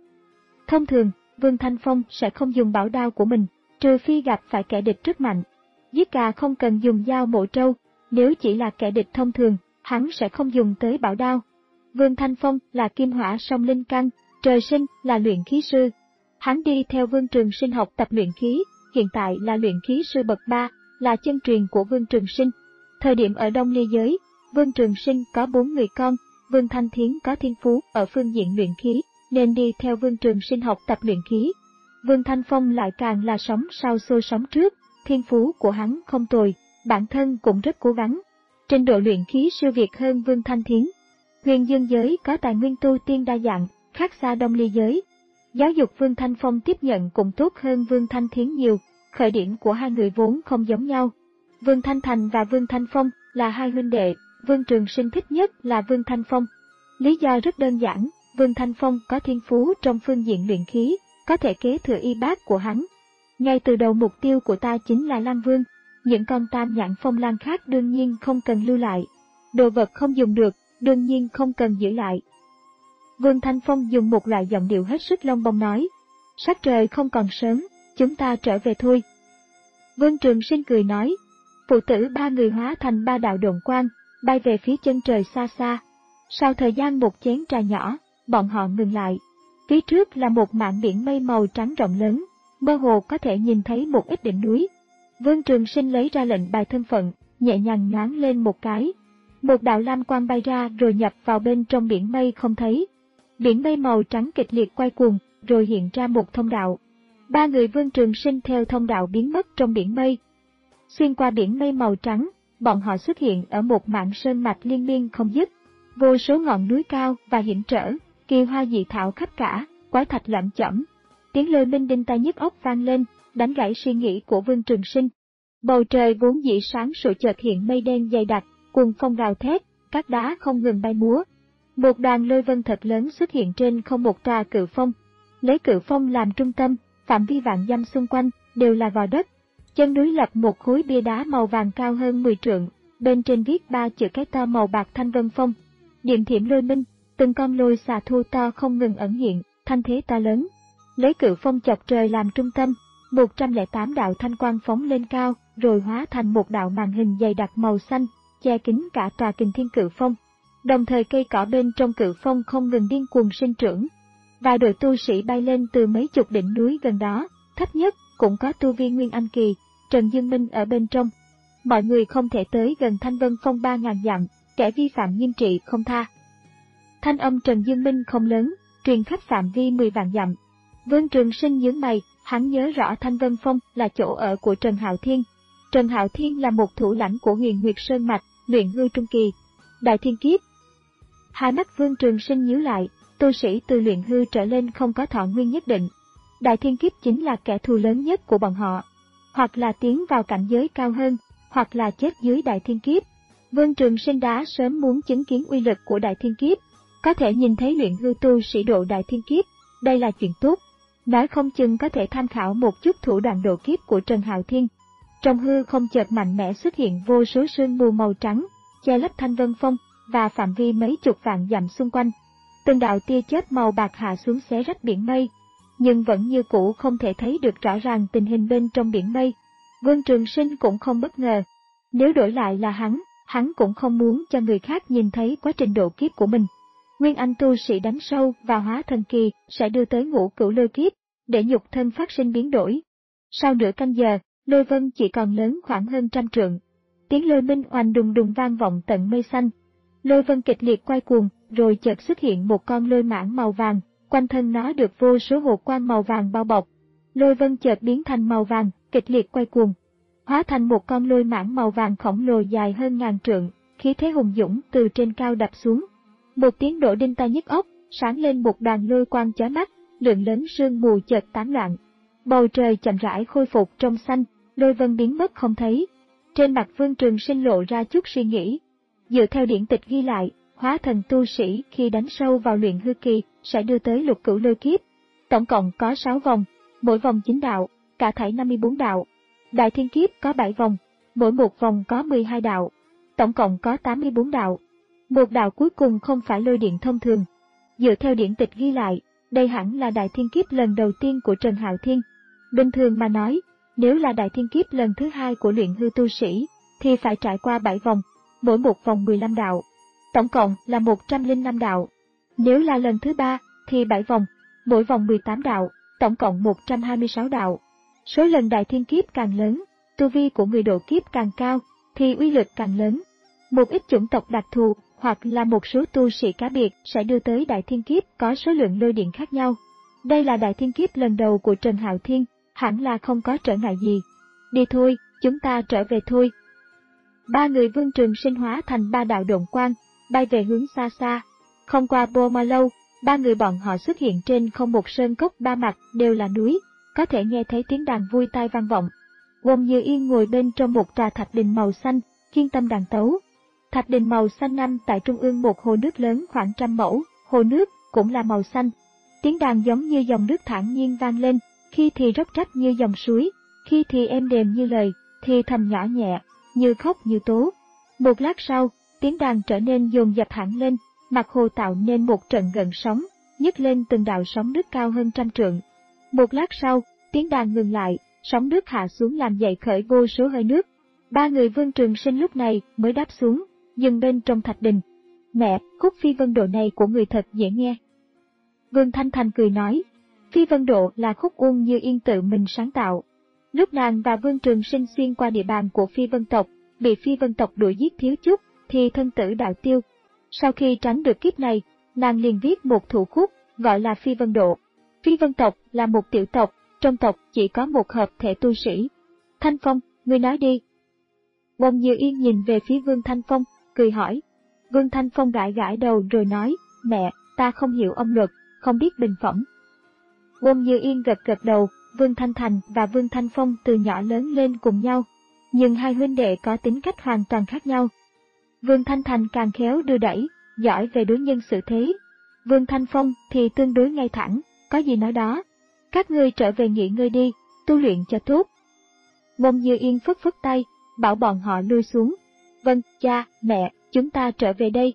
S1: Thông thường, Vương Thanh Phong sẽ không dùng bảo đao của mình, trừ phi gặp phải kẻ địch rất mạnh. Giết gà không cần dùng dao mổ trâu, nếu chỉ là kẻ địch thông thường, hắn sẽ không dùng tới bảo đao. Vương Thanh Phong là kim hỏa song linh căn, trời sinh là luyện khí sư. Hắn đi theo Vương Trường Sinh học tập luyện khí, hiện tại là luyện khí sư bậc ba, là chân truyền của Vương Trường Sinh. Thời điểm ở Đông Ly giới, Vương Trường Sinh có bốn người con, Vương Thanh Thiến có thiên phú ở phương diện luyện khí, nên đi theo Vương Trường Sinh học tập luyện khí. Vương Thanh Phong lại càng là sống sau xô sống trước, thiên phú của hắn không tồi, bản thân cũng rất cố gắng. Trình độ luyện khí siêu việt hơn Vương Thanh Thiến. Huyền Dương giới có tài nguyên tu tiên đa dạng, khác xa Đông Ly giới. Giáo dục Vương Thanh Phong tiếp nhận cũng tốt hơn Vương Thanh Thiến nhiều, khởi điểm của hai người vốn không giống nhau. Vương Thanh Thành và Vương Thanh Phong là hai huynh đệ, Vương Trường Sinh thích nhất là Vương Thanh Phong. Lý do rất đơn giản, Vương Thanh Phong có thiên phú trong phương diện luyện khí, có thể kế thừa y bát của hắn. Ngay từ đầu mục tiêu của ta chính là Lan Vương, những con tam nhãn phong lan khác đương nhiên không cần lưu lại. Đồ vật không dùng được, đương nhiên không cần giữ lại. Vương Thanh Phong dùng một loại giọng điệu hết sức lông bông nói, sắc trời không còn sớm, chúng ta trở về thôi. Vương Trường Sinh cười nói, phụ tử ba người hóa thành ba đạo độn quang, bay về phía chân trời xa xa. Sau thời gian một chén trà nhỏ, bọn họ ngừng lại. Phía trước là một mảng biển mây màu trắng rộng lớn, mơ hồ có thể nhìn thấy một ít đỉnh núi. Vương Trường Sinh lấy ra lệnh bài thân phận, nhẹ nhàng nhoáng lên một cái. Một đạo lam quang bay ra rồi nhập vào bên trong biển mây không thấy. Biển mây màu trắng kịch liệt quay cuồng, rồi hiện ra một thông đạo. Ba người Vương Trường Sinh theo thông đạo biến mất trong biển mây. Xuyên qua biển mây màu trắng, bọn họ xuất hiện ở một mảng sơn mạch liên miên không dứt. Vô số ngọn núi cao và hiểm trở, kỳ hoa dị thảo khắp cả, quái thạch lởm chởm. Tiếng lôi minh đinh tai nhức óc vang lên, đánh gãy suy nghĩ của Vương Trường Sinh. Bầu trời vốn dĩ sáng sủa chợt hiện mây đen dày đặc, cuồng phong gào thét, các đá không ngừng bay múa. Một đoàn lôi vân thật lớn xuất hiện trên không một tòa cự phong. Lấy cự phong làm trung tâm, phạm vi vạn dặm xung quanh đều là gò đất. Chân núi lập một khối bia đá màu vàng cao hơn mười trượng, bên trên viết ba chữ cái to màu bạc Thanh Vân Phong. Điểm thiểm lôi minh, từng con lôi xà thu to không ngừng ẩn hiện, thanh thế to lớn. Lấy cự phong chọc trời làm trung tâm, một trăm lẻ tám đạo thanh quang phóng lên cao, rồi hóa thành một đạo màn hình dày đặc màu xanh, che kín cả tòa Kình Thiên Cự Phong. Đồng thời cây cỏ bên trong cự phong không ngừng điên cuồng sinh trưởng. Vài đội tu sĩ bay lên từ mấy chục đỉnh núi gần đó, thấp nhất cũng có tu vi Nguyên Anh Kỳ, Trần Dương Minh ở bên trong. Mọi người không thể tới gần Thanh Vân Phong ba ngàn dặm, kẻ vi phạm nghiêm trị không tha. Thanh âm Trần Dương Minh không lớn, truyền khắp phạm vi mười vạn dặm. Vương Trường Sinh nhướng mày, hắn nhớ rõ Thanh Vân Phong là chỗ ở của Trần Hạo Thiên. Trần Hạo Thiên là một thủ lãnh của Huyền Nguyệt Sơn Mạch, luyện hư trung kỳ. Đại Thiên Kiếp. Hai mắt Vương Trường Sinh nhíu lại, tu sĩ từ luyện hư trở lên không có thọ nguyên nhất định. Đại Thiên Kiếp chính là kẻ thù lớn nhất của bọn họ. Hoặc là tiến vào cảnh giới cao hơn, hoặc là chết dưới Đại Thiên Kiếp. Vương Trường Sinh đã sớm muốn chứng kiến uy lực của Đại Thiên Kiếp. Có thể nhìn thấy luyện hư tu sĩ độ Đại Thiên Kiếp, đây là chuyện tốt. Nói không chừng có thể tham khảo một chút thủ đoạn độ kiếp của Trần Hạo Thiên. Trong hư không chợt mạnh mẽ xuất hiện vô số sương mù màu trắng, che lấp Thanh Vân Phong và phạm vi mấy chục vạn dặm xung quanh. Từng đạo tia chớp màu bạc hạ xuống xé rách biển mây, nhưng vẫn như cũ không thể thấy được rõ ràng tình hình bên trong biển mây. Vương Trường Sinh cũng không bất ngờ. Nếu đổi lại là hắn, hắn cũng không muốn cho người khác nhìn thấy quá trình độ kiếp của mình. Nguyên Anh tu sĩ đánh sâu và hóa thần kỳ sẽ đưa tới ngũ cửu lôi kiếp, để nhục thân phát sinh biến đổi. Sau nửa canh giờ, lôi vân chỉ còn lớn khoảng hơn trăm trượng. Tiếng lôi minh oanh đùng đùng vang vọng tận mây xanh. Lôi vân kịch liệt quay cuồng, rồi chợt xuất hiện một con lôi mãng màu vàng, quanh thân nó được vô số hồ quang màu vàng bao bọc. Lôi vân chợt biến thành màu vàng, kịch liệt quay cuồng, hóa thành một con lôi mãng màu vàng khổng lồ dài hơn ngàn trượng, khí thế hùng dũng từ trên cao đập xuống. Một tiếng nổ đinh tai nhức óc, sáng lên một đoàn lôi quang chói mắt, lượng lớn sương mù chợt tán loạn. Bầu trời chậm rãi khôi phục trong xanh, lôi vân biến mất không thấy. Trên mặt Vương Trường Sinh lộ ra chút suy nghĩ. Dựa theo điển tịch ghi lại, hóa thần tu sĩ khi đánh sâu vào luyện hư kỳ sẽ đưa tới lục cửu lôi kiếp. Tổng cộng có sáu vòng, mỗi vòng chín đạo, cả thảy năm mươi bốn đạo. Đại Thiên Kiếp có bảy vòng, mỗi một vòng có mười hai đạo, tổng cộng có tám mươi bốn đạo. Một đạo cuối cùng không phải lôi điện thông thường. Dựa theo điển tịch ghi lại, đây hẳn là Đại Thiên Kiếp lần đầu tiên của Trần Hạo Thiên. Bình thường mà nói, nếu là Đại Thiên Kiếp lần thứ hai của luyện hư tu sĩ, thì phải trải qua bảy vòng, mỗi một vòng mười lăm đạo, tổng cộng là một trăm lẻ năm đạo. Nếu là lần thứ ba, thì bảy vòng, mỗi vòng mười tám đạo, tổng cộng một trăm hai mươi sáu đạo. Số lần Đại Thiên Kiếp càng lớn, tu vi của người độ kiếp càng cao, thì uy lực càng lớn. Một ít chủng tộc đặc thù hoặc là một số tu sĩ cá biệt sẽ đưa tới đại thiên kiếp có số lượng lôi điện khác nhau. Đây là đại thiên kiếp lần đầu của Trần Hạo Thiên, hẳn là không có trở ngại gì. Đi thôi, chúng ta trở về thôi. Ba người Vương Trường Sinh hóa thành ba đạo độn quang, bay về hướng xa xa. Không qua bao mà lâu, ba người bọn họ xuất hiện trên không một sơn cốc ba mặt đều là núi, có thể nghe thấy tiếng đàn vui tai vang vọng. Wong Như Yên ngồi bên trong một trà thạch đình màu xanh, chuyên tâm đàn tấu. Thạch đình màu xanh nằm tại trung ương một hồ nước lớn khoảng trăm mẫu, hồ nước cũng là màu xanh. Tiếng đàn giống như dòng nước thản nhiên vang lên, khi thì róc rách như dòng suối, khi thì êm đềm như lời, thì thầm nhỏ nhẹ, như khóc như tố. Một lát sau, tiếng đàn trở nên dồn dập hẳn lên, mặt hồ tạo nên một trận gợn sóng, nhấc lên từng đạo sóng nước cao hơn trăm trượng. Một lát sau, tiếng đàn ngừng lại, sóng nước hạ xuống làm dậy khởi vô số hơi nước. Ba người Vương Trường Sinh lúc này mới đáp xuống, dừng bên trong thạch đình. Mẹ, khúc Phi Vân Độ này của người thật dễ nghe. Vương Thanh Thành cười nói, Phi Vân Độ là khúc Uông Như Yên tự mình sáng tạo. Lúc nàng và Vương Trường Sinh xuyên qua địa bàn của Phi Vân tộc, bị Phi Vân tộc đuổi giết thiếu chút, thì thân tử đạo tiêu. Sau khi tránh được kiếp này, nàng liền viết một thủ khúc, gọi là Phi Vân Độ. Phi Vân tộc là một tiểu tộc, trong tộc chỉ có một hợp thể tu sĩ. Thanh Phong, ngươi nói đi. Wong Như Yên nhìn về phía Vương Thanh Phong, cười hỏi. Vương Thanh Phong gãi gãi đầu rồi nói, mẹ, ta không hiểu âm luật, không biết bình phẩm. Wong Như Yên gật gật đầu. Vương Thanh Thành và Vương Thanh Phong từ nhỏ lớn lên cùng nhau, nhưng hai huynh đệ có tính cách hoàn toàn khác nhau. Vương Thanh Thành càng khéo đưa đẩy, giỏi về đối nhân xử thế. Vương Thanh Phong thì tương đối ngay thẳng, có gì nói đó. Các ngươi trở về nghỉ ngơi đi, tu luyện cho tốt. Wong Như Yên phất phất tay, bảo bọn họ lui xuống. Vâng, cha, mẹ, chúng ta trở về đây.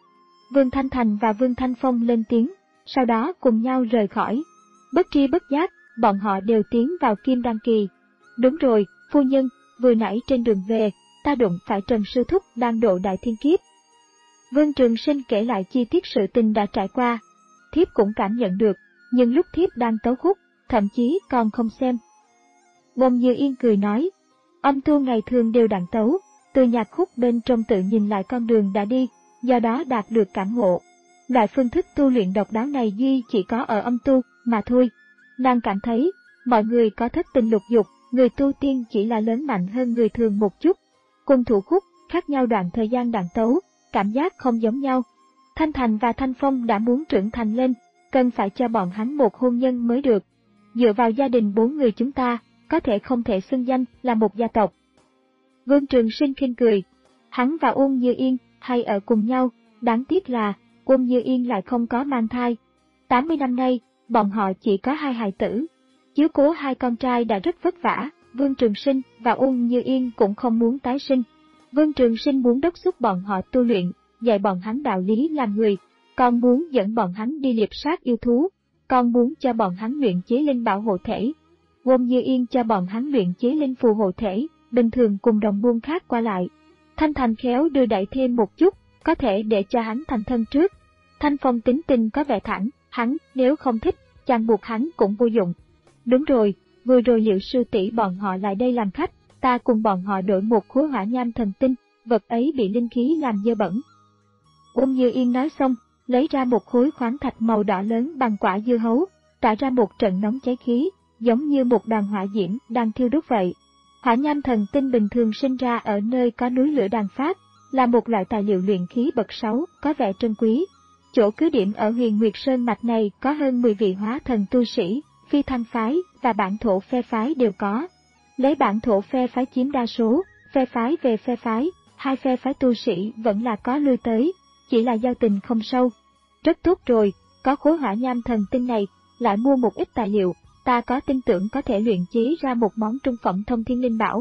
S1: Vương Thanh Thành và Vương Thanh Phong lên tiếng, sau đó cùng nhau rời khỏi. Bất tri bất giác, bọn họ đều tiến vào Kim Đan Kỳ. Đúng rồi, phu nhân, vừa nãy trên đường về, ta đụng phải Trần Sư Thúc đang độ đại thiên kiếp. Vương Trường Sinh kể lại chi tiết sự tình đã trải qua. Thiếp cũng cảm nhận được, nhưng lúc thiếp đang tấu khúc, thậm chí còn không xem. Wong Như Yên cười nói, âm tu ngày thường đều đặn tấu, từ nhạc khúc bên trong tự nhìn lại con đường đã đi, do đó đạt được cảm ngộ. Loại phương thức tu luyện độc đáo này duy chỉ có ở âm tu mà thôi. Nàng cảm thấy, mọi người có thất tình lục dục, người tu tiên chỉ là lớn mạnh hơn người thường một chút. Cùng thủ khúc, khác nhau đoạn thời gian đàn tấu, cảm giác không giống nhau. Thanh Thành và Thanh Phong đã muốn trưởng thành lên, cần phải cho bọn hắn một hôn nhân mới được. Dựa vào gia đình bốn người chúng ta, có thể không thể xưng danh là một gia tộc. Vương Trường Sinh khinh cười, hắn và Uông Như Yên hay ở cùng nhau, đáng tiếc là Uông Như Yên lại không có mang thai. tám mươi năm nay, bọn họ chỉ có hai hài tử. Chiếu cố hai con trai đã rất vất vả, Vương Trường Sinh và Uông Như Yên cũng không muốn tái sinh. Vương Trường Sinh muốn đốc thúc bọn họ tu luyện, dạy bọn hắn đạo lý làm người, còn muốn dẫn bọn hắn đi liệp sát yêu thú, còn muốn cho bọn hắn luyện chế linh bảo hộ thể. Uông Như Yên cho bọn hắn luyện chế linh phù hộ thể, bình thường cùng đồng buôn khác qua lại. Thanh Thành khéo đưa đẩy thêm một chút, có thể để cho hắn thành thân trước. Thanh Phong tính tình có vẻ thẳng, hắn nếu không thích, chàng buộc hắn cũng vô dụng. Đúng rồi, vừa rồi Liệu sư tỷ bọn họ lại đây làm khách, ta cùng bọn họ đổi một khối hỏa nham thần tinh, vật ấy bị linh khí làm dơ bẩn. Uông Như Yên nói xong, lấy ra một khối khoáng thạch màu đỏ lớn bằng quả dưa hấu, tỏa ra một trận nóng cháy khí, giống như một đoàn hỏa diễm đang thiêu đốt vậy. Hỏa nham thần tinh bình thường sinh ra ở nơi có núi lửa đàn phát, là một loại tài liệu luyện khí bậc sáu, có vẻ trân quý. Chỗ cứ điểm ở Huyền Nguyệt Sơn mạch này có hơn mười vị hóa thần tu sĩ, phi thăng phái và bản thổ phe phái đều có. Lấy bản thổ phe phái chiếm đa số, phe phái về phe phái, hai phe phái tu sĩ vẫn là có lui tới, chỉ là giao tình không sâu. Rất tốt rồi, có khối hỏa nham thần tinh này, lại mua một ít tài liệu, ta có tin tưởng có thể luyện chế ra một món trung phẩm thông thiên linh bảo.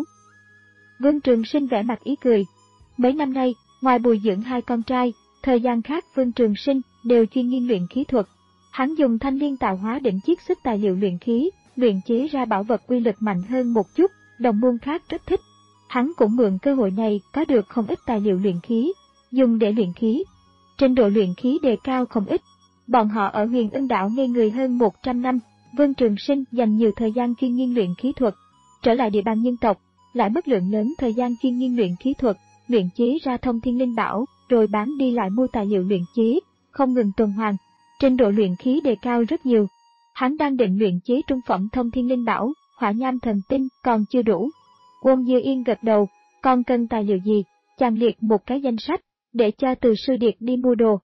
S1: Vương Trường Sinh vẻ mặt ý cười. Mấy năm nay, ngoài bồi dưỡng hai con trai, thời gian khác Vương Trường Sinh đều chuyên nghiên luyện khí thuật. Hắn dùng thanh liên tạo hóa định chiết xuất tài liệu luyện khí, luyện chế ra bảo vật uy lực mạnh hơn một chút, đồng môn khác rất thích. Hắn cũng mượn cơ hội này có được không ít tài liệu luyện khí, dùng để luyện khí. Trình độ luyện khí đề cao không ít. Bọn họ ở Huyền Ân Đảo ngây người hơn một trăm năm, Vương Trường Sinh dành nhiều thời gian chuyên nghiên luyện khí thuật. Trở lại địa bàn nhân tộc, lại mất lượng lớn thời gian chuyên nghiên luyện khí thuật, luyện chế ra thông thiên linh bảo, rồi bán đi lại mua tài liệu luyện chế, không ngừng tuần hoàn. Trình độ luyện khí đề cao rất nhiều. Hắn đang định luyện chế trung phẩm Thông Thiên Linh Bảo, Hỏa Nham Thần Tinh còn chưa đủ. Won Dư Yên gật đầu, còn cần tài liệu gì? Chàng liệt một cái danh sách, để cho Từ Sư Điệt đi mua đồ.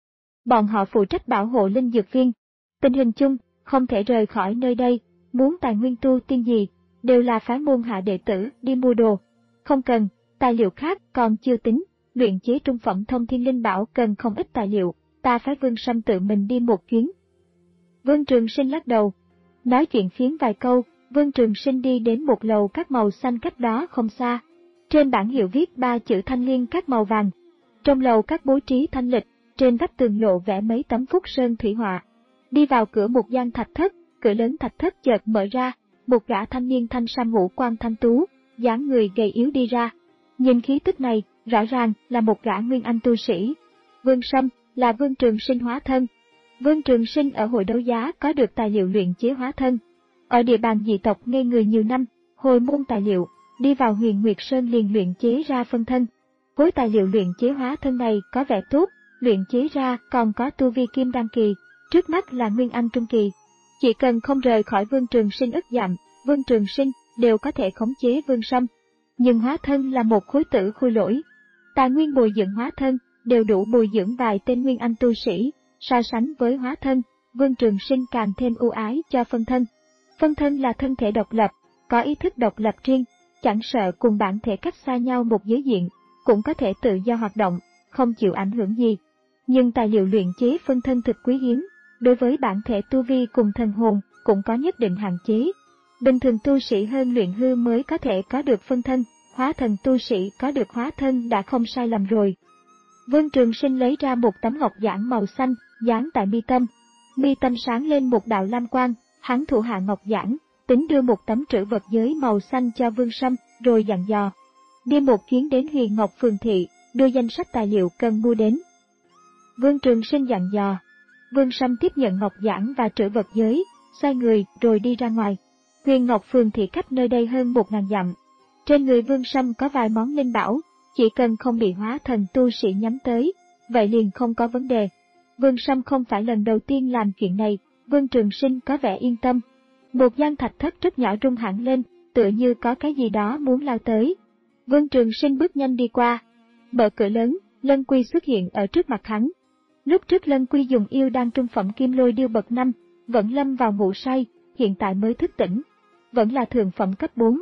S1: Bọn họ phụ trách bảo hộ linh dược viên. Tình hình chung, không thể rời khỏi nơi đây, muốn tài nguyên tu tiên gì, đều là phái môn hạ đệ tử đi mua đồ. Không cần, tài liệu khác còn chưa tính, luyện chế trung phẩm Thông Thiên Linh Bảo cần không ít tài liệu, ta phái Vương Sâm tự mình đi một chuyến. Vương Trường Sinh lắc đầu. Nói chuyện phiếm vài câu, Vương Trường Sinh đi đến một lầu các màu xanh cách đó không xa. Trên bảng hiệu viết ba chữ Thanh Liên các màu vàng. Trong lầu các bố trí thanh lịch, trên vách tường lộ vẽ mấy tấm phúc sơn thủy họa. Đi vào cửa một gian thạch thất, cửa lớn thạch thất chợt mở ra, một gã thanh niên thanh sam ngũ quan thanh tú, dáng người gầy yếu đi ra. Nhìn khí tức này, rõ ràng là một gã nguyên anh tu sĩ. Vương Sâm là Vương Trường Sinh hóa thân. Vương Trường Sinh ở hội đấu giá có được tài liệu luyện chế hóa thân. Ở địa bàn dị tộc ngây người nhiều năm, hồi môn tài liệu, đi vào Huyền Nguyệt Sơn liền luyện chế ra phân thân. Khối tài liệu luyện chế hóa thân này có vẻ tốt, luyện chế ra còn có tu vi kim đan kỳ, trước mắt là nguyên anh trung kỳ. Chỉ cần không rời khỏi Vương Trường Sinh ức dặm, Vương Trường Sinh đều có thể khống chế Vương Sâm. Nhưng hóa thân là một khối tử khôi lỗi. Tài nguyên bồi dưỡng hóa thân đều đủ bồi dưỡng vài tên nguyên anh tu sĩ, so sánh với hóa thân, Vương Trường Sinh càng thêm ưu ái cho phân thân. Phân thân là thân thể độc lập, có ý thức độc lập riêng, chẳng sợ cùng bản thể cách xa nhau một giới diện, cũng có thể tự do hoạt động, không chịu ảnh hưởng gì. Nhưng tài liệu luyện chế phân thân thực quý hiếm, đối với bản thể tu vi cùng thần hồn cũng có nhất định hạn chế. Bình thường tu sĩ hơn luyện hư mới có thể có được phân thân, hóa thần tu sĩ có được hóa thân đã không sai lầm rồi. Vương Trường Sinh lấy ra một tấm ngọc giản màu xanh, dán tại mi tâm. Mi tâm sáng lên một đạo lam quang, hắn thủ hạ ngọc giản, tính đưa một tấm trữ vật giới màu xanh cho Vương Sâm, rồi dặn dò. Đi một chuyến đến Huyền Ngọc Phường Thị, đưa danh sách tài liệu cần mua đến. Vương Trường Sinh dặn dò. Vương Sâm tiếp nhận ngọc giản và trữ vật giới, xoay người rồi đi ra ngoài. Huyền Ngọc Phường Thị cách nơi đây hơn một ngàn dặm. Trên người Vương Sâm có vài món linh bảo, chỉ cần không bị hóa thần tu sĩ nhắm tới, vậy liền không có vấn đề. Vương Sâm không phải lần đầu tiên làm chuyện này, Vương Trường Sinh có vẻ yên tâm. Một gian thạch thất rất nhỏ rung hẳn lên, tựa như có cái gì đó muốn lao tới. Vương Trường Sinh bước nhanh đi qua. Mở cửa lớn, Lân Quy xuất hiện ở trước mặt hắn. Lúc trước Lân Quy dùng yêu đan trung phẩm kim lôi điêu bậc năm, vẫn lâm vào ngủ say, hiện tại mới thức tỉnh. Vẫn là thượng phẩm cấp bốn.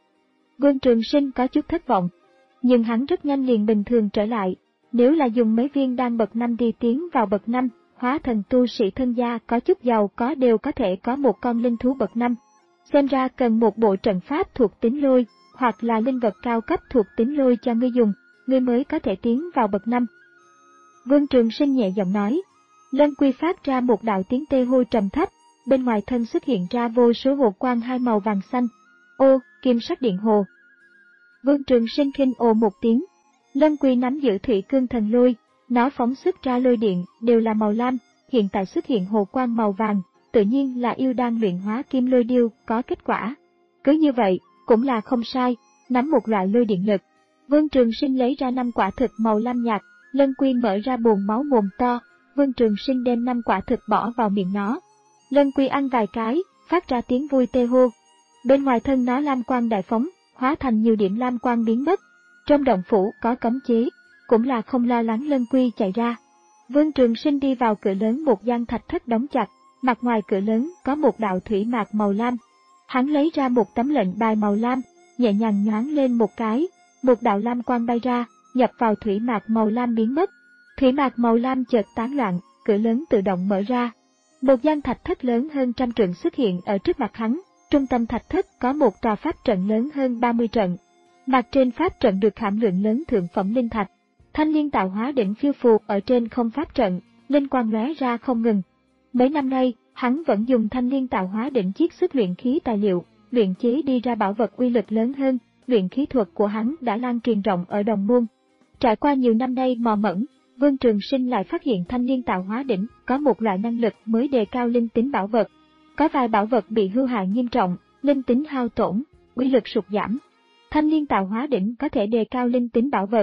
S1: Vương Trường Sinh có chút thất vọng. Nhưng hắn rất nhanh liền bình thường trở lại. Nếu là dùng mấy viên đan bậc năm đi tiến vào bậc năm, hóa thần tu sĩ thân gia có chút giàu có đều có thể có một con linh thú bậc năm. Xem ra cần một bộ trận pháp thuộc tính lôi, hoặc là linh vật cao cấp thuộc tính lôi cho ngươi dùng, ngươi mới có thể tiến vào bậc năm. Vương Trường Sinh nhẹ giọng nói. Lân Quy phát ra một đạo tiếng tê hô trầm thấp, bên ngoài thân xuất hiện ra vô số hồ quang hai màu vàng xanh. Ô, kim sắc điện hồ. Vương Trường Sinh khinh ồ một tiếng. Lân Quy nắm giữ thủy cương thần lôi, nó phóng xuất ra lôi điện đều là màu lam, hiện tại xuất hiện hồ quang màu vàng, tự nhiên là yêu đan luyện hóa kim lôi điêu có kết quả. Cứ như vậy, cũng là không sai, nắm một loại lôi điện lực. Vương Trường Sinh lấy ra năm quả thực màu lam nhạt, Lân Quy mở ra bồn máu mồm to, Vương Trường Sinh đem năm quả thực bỏ vào miệng nó. Lân Quy ăn vài cái, phát ra tiếng vui tê hô. Bên ngoài thân nó lam quang đại phóng, hóa thành nhiều điểm lam quang biến mất. Trong động phủ có cấm chế, cũng là không lo lắng Lân Quy chạy ra. Vương Trường Sinh đi vào cửa lớn một gian thạch thất đóng chặt, mặt ngoài cửa lớn có một đạo thủy mạc màu lam. Hắn lấy ra một tấm lệnh bài màu lam, nhẹ nhàng nhoáng lên một cái, một đạo lam quang bay ra, nhập vào thủy mạc màu lam biến mất. Thủy mạc màu lam chợt tán loạn, cửa lớn tự động mở ra. Một gian thạch thất lớn hơn trăm trượng xuất hiện ở trước mặt hắn, trung tâm thạch thất có một tòa pháp trận lớn hơn ba mươi trận. Mặt trên pháp trận được hàm lượng lớn thượng phẩm linh thạch. Thanh liên tạo hóa đỉnh phiêu phù ở trên không pháp trận, linh quang lóe ra không ngừng. Mấy năm nay, hắn vẫn dùng thanh liên tạo hóa đỉnh chiết xuất luyện khí tài liệu, luyện chế đi ra bảo vật uy lực lớn hơn, luyện khí thuật của hắn đã lan truyền rộng ở đồng môn. Trải qua nhiều năm nay mò mẫm, Vương Trường Sinh lại phát hiện thanh liên tạo hóa đỉnh có một loại năng lực mới đề cao linh tính bảo vật. Có vài bảo vật bị hư hại nghiêm trọng, linh tính hao tổn, uy lực sụt giảm. Thanh liên tạo hóa đỉnh có thể đề cao linh tính bảo vật, từ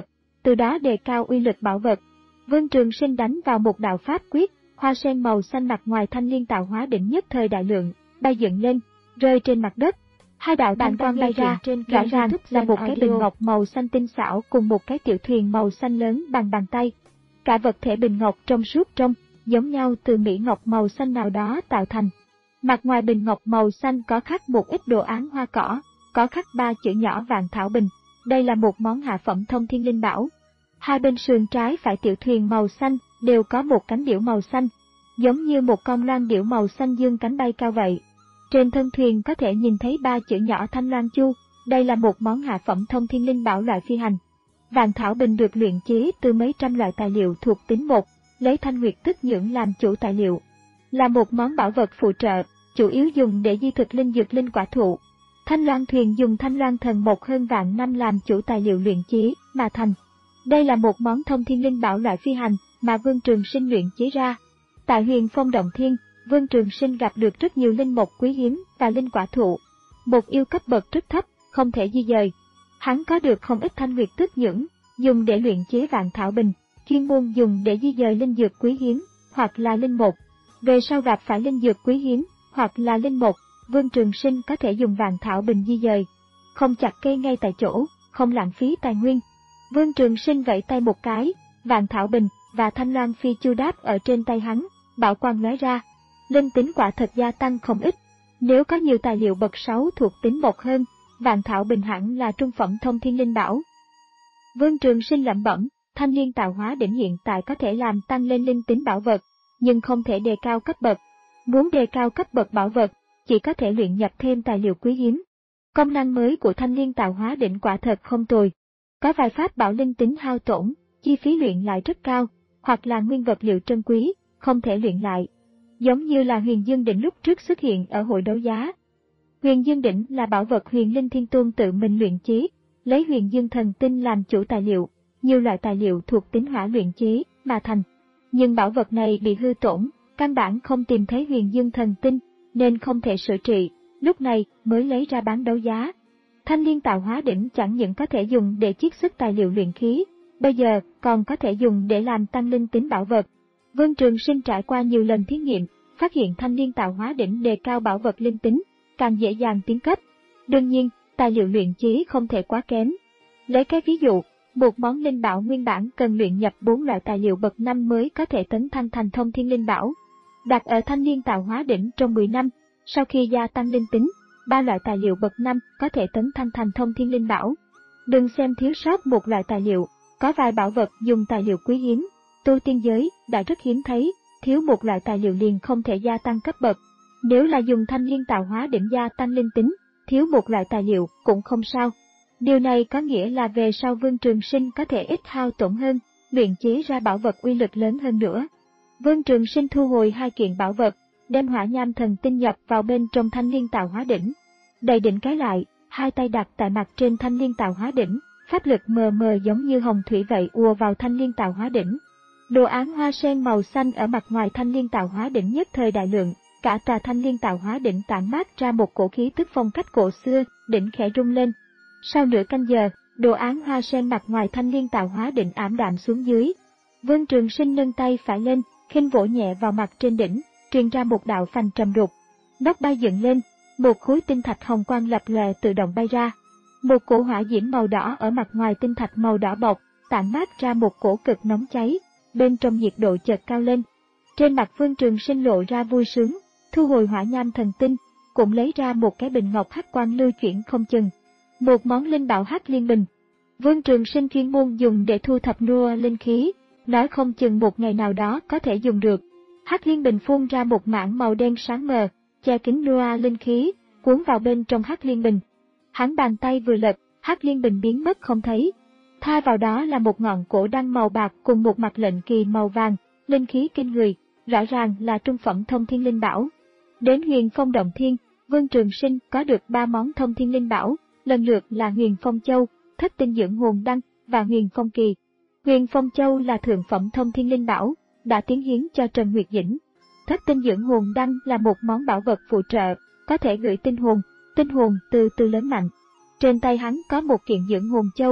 S1: từ đó đề cao uy lực bảo vật. Vương Trường Sinh đánh vào một đạo pháp quyết, hoa sen màu xanh mặt ngoài thanh liên tạo hóa đỉnh nhất thời đại lượng, bay dựng lên, rơi trên mặt đất. Hai đạo bàng quang bay ra, rõ ràng là một cái bình ngọc màu xanh tinh xảo cùng một cái tiểu thuyền màu xanh lớn bằng bàn tay. Cả vật thể bình ngọc trong suốt trong, giống nhau từ mỹ ngọc màu xanh nào đó tạo thành. Mặt ngoài bình ngọc màu xanh có khắc một ít đồ án hoa cỏ, có khắc ba chữ nhỏ Vạn Thảo Bình. Đây là một món hạ phẩm thông thiên linh bảo. Hai bên sườn trái phải tiểu thuyền màu xanh đều có một cánh điểu màu xanh, giống như một con loan điểu màu xanh dương cánh bay cao vậy. Trên thân thuyền có thể nhìn thấy ba chữ nhỏ Thanh Loan Chu. Đây là một món hạ phẩm thông thiên linh bảo loại phi hành. Vạn Thảo Bình được luyện chế từ mấy trăm loại tài liệu thuộc tính một, lấy thanh nguyệt tức nhưỡng làm chủ tài liệu. Là một món bảo vật phụ trợ, chủ yếu dùng để di thực linh dược linh quả thụ. Thanh Loan thuyền dùng thanh loan thần một hơn vạn năm làm chủ tài liệu luyện chế mà thành. Đây là một món thông thiên linh bảo loại phi hành mà Vương Trường Sinh luyện chế ra. Tại Huyền Phong Động Thiên, Vương Trường Sinh gặp được rất nhiều linh mộc quý hiếm và linh quả thụ. Một yêu cấp bậc rất thấp, không thể di dời. Hắn có được không ít thanh nguyệt tức nhưỡng, dùng để luyện chế Vạn Thảo Bình, chuyên môn dùng để di dời linh dược quý hiếm hoặc là linh mộc. Về sau gặp phải linh dược quý hiếm hoặc là linh mộc, Vương Trường Sinh có thể dùng Vạn Thảo Bình di dời, không chặt cây ngay tại chỗ, không lãng phí tài nguyên. Vương Trường Sinh vẫy tay một cái, Vạn Thảo Bình và Thanh Loan Phi Chu đáp ở trên tay hắn, bảo quang lóe ra. Linh tính quả thật gia tăng không ít. Nếu có nhiều tài liệu bậc sáu thuộc tính một hơn, Vạn Thảo Bình hẳn là trung phẩm thông thiên linh bảo. Vương Trường Sinh lẩm bẩm, thanh liên tạo hóa đỉnh hiện tại có thể làm tăng lên linh tính bảo vật, nhưng không thể đề cao cấp bậc. Muốn đề cao cấp bậc bảo vật, chỉ có thể luyện nhập thêm tài liệu quý hiếm. Công năng mới của thanh liên tạo hóa đỉnh quả thật không tồi. Có vài pháp bảo linh tính hao tổn, chi phí luyện lại rất cao, hoặc là nguyên vật liệu trân quý, không thể luyện lại. Giống như là Huyền Dương Đỉnh lúc trước xuất hiện ở hội đấu giá. Huyền Dương Đỉnh là bảo vật Huyền Linh Thiên Tôn tự mình luyện chế, lấy Huyền Dương Thần Tinh làm chủ tài liệu, nhiều loại tài liệu thuộc tính hỏa luyện chế mà thành. Nhưng bảo vật này bị hư tổn, căn bản không tìm thấy Huyền Dương Thần Tinh, nên không thể sửa trị, lúc này mới lấy ra bán đấu giá. Thanh liên tạo hóa đỉnh chẳng những có thể dùng để chiết xuất tài liệu luyện khí, bây giờ còn có thể dùng để làm tăng linh tính bảo vật. Vương Trường Sinh trải qua nhiều lần thí nghiệm, phát hiện thanh liên tạo hóa đỉnh đề cao bảo vật linh tính, càng dễ dàng tiến cấp. Đương nhiên, tài liệu luyện chế không thể quá kém. Lấy cái ví dụ, một món linh bảo nguyên bản cần luyện nhập bốn loại tài liệu bậc năm mới có thể tấn thăng thành thông thiên linh bảo. Đặt ở thanh liên tạo hóa đỉnh trong mười năm, sau khi gia tăng linh tính, ba loại tài liệu bậc năm có thể tấn thăng thành thông thiên linh bảo. Đừng xem thiếu sót một loại tài liệu, có vài bảo vật dùng tài liệu quý hiếm, tu tiên giới đã rất hiếm thấy, thiếu một loại tài liệu liền không thể gia tăng cấp bậc. Nếu là dùng thanh liên tạo hóa đỉnh gia tăng linh tính, thiếu một loại tài liệu cũng không sao. Điều này có nghĩa là về sau Vương Trường Sinh có thể ít hao tổn hơn, luyện chế ra bảo vật uy lực lớn hơn nữa. Vương Trường Sinh thu hồi hai kiện bảo vật, đem hỏa nham thần tinh nhập vào bên trong thanh liên tạo hóa đỉnh. Đậy đỉnh cái lại, hai tay đặt tại mặt trên thanh liên tạo hóa đỉnh, pháp lực mờ mờ giống như hồng thủy vậy ùa vào thanh liên tạo hóa đỉnh. Đồ án hoa sen màu xanh ở mặt ngoài thanh liên tạo hóa đỉnh nhất thời đại lượng, cả tòa thanh liên tạo hóa đỉnh tản mát ra một cổ khí tức phong cách cổ xưa, đỉnh khẽ rung lên. Sau nửa canh giờ, đồ án hoa sen mặt ngoài thanh liên tạo hóa đỉnh ảm đạm xuống dưới. Vương Trường Sinh nâng tay phải lên, khinh vỗ nhẹ vào mặt trên đỉnh, truyền ra một đạo phanh trầm đục. Nóc bay dựng lên, một khối tinh thạch hồng quang lập lòe tự động bay ra. Một cổ hỏa diễm màu đỏ ở mặt ngoài tinh thạch màu đỏ bọc, tản mát ra một cổ cực nóng cháy, bên trong nhiệt độ chợt cao lên. Trên mặt Vương Trường Sinh lộ ra vui sướng, thu hồi hỏa nham thần tinh, cũng lấy ra một cái bình ngọc hắc quang lưu chuyển không chừng. Một món linh bảo hắc liên bình. Vương Trường Sinh chuyên môn dùng để thu thập nua linh khí, nói không chừng một ngày nào đó có thể dùng được. Hắc liên bình phun ra một mảng màu đen sáng mờ, che kín nua linh khí, cuốn vào bên trong hắc liên bình. Hắn bàn tay vừa lật, hắc liên bình biến mất không thấy. Thay vào đó là một ngọn cổ đăng màu bạc cùng một mặt lệnh kỳ màu vàng, linh khí kinh người, rõ ràng là trung phẩm thông thiên linh bảo. Đến Huyền Phong Động Thiên, Vương Trường Sinh có được ba món thông thiên linh bảo, lần lượt là Huyền Phong Châu, Thất Tinh Dưỡng Hồn Đăng và Huyền Phong Kỳ. Huyền Phong Châu là thượng phẩm thông thiên linh bảo, đã tiến hiến cho Trần Nguyệt Dĩnh. Thất Tinh Dưỡng Hồn Đăng là một món bảo vật phụ trợ, có thể gửi tinh hồn, tinh hồn từ từ lớn mạnh. Trên tay hắn có một kiện dưỡng hồn châu,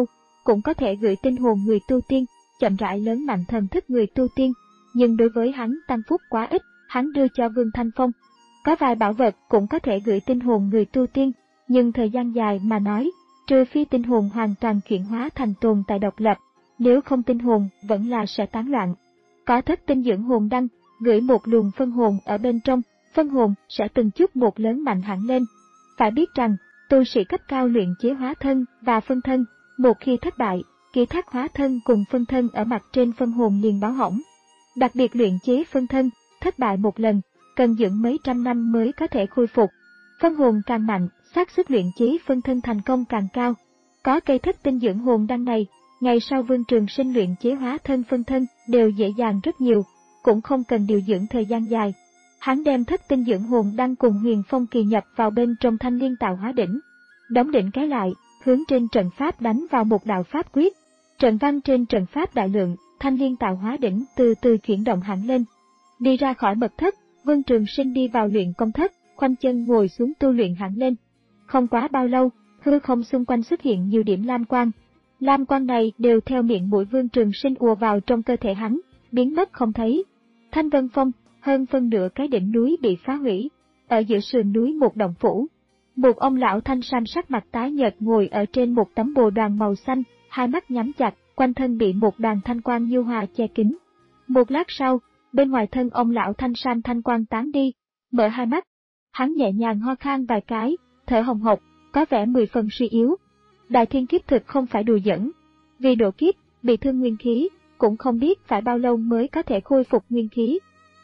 S1: cũng có thể gửi tinh hồn người tu tiên, chậm rãi lớn mạnh thần thức người tu tiên, nhưng đối với hắn tăng phúc quá ít, hắn đưa cho Vương Thanh Phong. Có vài bảo vật cũng có thể gửi tinh hồn người tu tiên, nhưng thời gian dài mà nói, trừ phi tinh hồn hoàn toàn chuyển hóa thành tồn tại độc lập, nếu không tinh hồn vẫn là sẽ tán loạn. Có thất tinh dưỡng hồn đăng, gửi một luồng phân hồn ở bên trong, phân hồn sẽ từng chút một lớn mạnh hẳn lên. Phải biết rằng, tu sĩ cấp cao luyện chế hóa thân và phân thân, một khi thất bại, ký thác hóa thân cùng phân thân ở mặt trên phân hồn liền báo hỏng. Đặc biệt luyện chế phân thân, thất bại một lần, cần dưỡng mấy trăm năm mới có thể khôi phục. Phân hồn càng mạnh, xác suất luyện chế phân thân thành công càng cao. Có cây thất tinh dưỡng hồn đăng này, ngày sau Vương Trường Sinh luyện chế hóa thân phân thân đều dễ dàng rất nhiều, cũng không cần điều dưỡng thời gian dài. Hắn đem thất tinh dưỡng hồn đăng cùng huyền phong kỳ nhập vào bên trong thanh liên tạo hóa đỉnh. Đóng đỉnh cái lại, hướng trên trận pháp đánh vào một đạo pháp quyết. Trận văn trên trận pháp đại lượng, thanh liên tạo hóa đỉnh từ từ chuyển động hẳn lên. Đi ra khỏi mật thất, Vương Trường Sinh đi vào luyện công thất, khoanh chân ngồi xuống tu luyện hẳn lên. Không quá bao lâu, hư không xung quanh xuất hiện nhiều điểm lam quang. Lam quang này đều theo miệng mũi Vương Trường Sinh ùa vào trong cơ thể hắn, biến mất không thấy. Thanh Vân Phong, hơn phân nửa cái đỉnh núi bị phá hủy. Ở giữa sườn núi một động phủ. Một ông lão thanh sam sắc mặt tái nhợt ngồi ở trên một tấm bồ đoàn màu xanh, hai mắt nhắm chặt, quanh thân bị một đoàn thanh quang nhu hòa che kín. Một lát sau, bên ngoài thân ông lão thanh sam thanh quang tán đi, mở hai mắt. Hắn nhẹ nhàng ho khan vài cái, thở hồng hộc, có vẻ mười phần suy yếu. Đại thiên kiếp thực không phải đùa giỡn. Vì độ kiếp, bị thương nguyên khí, cũng không biết phải bao lâu mới có thể khôi phục nguyên khí.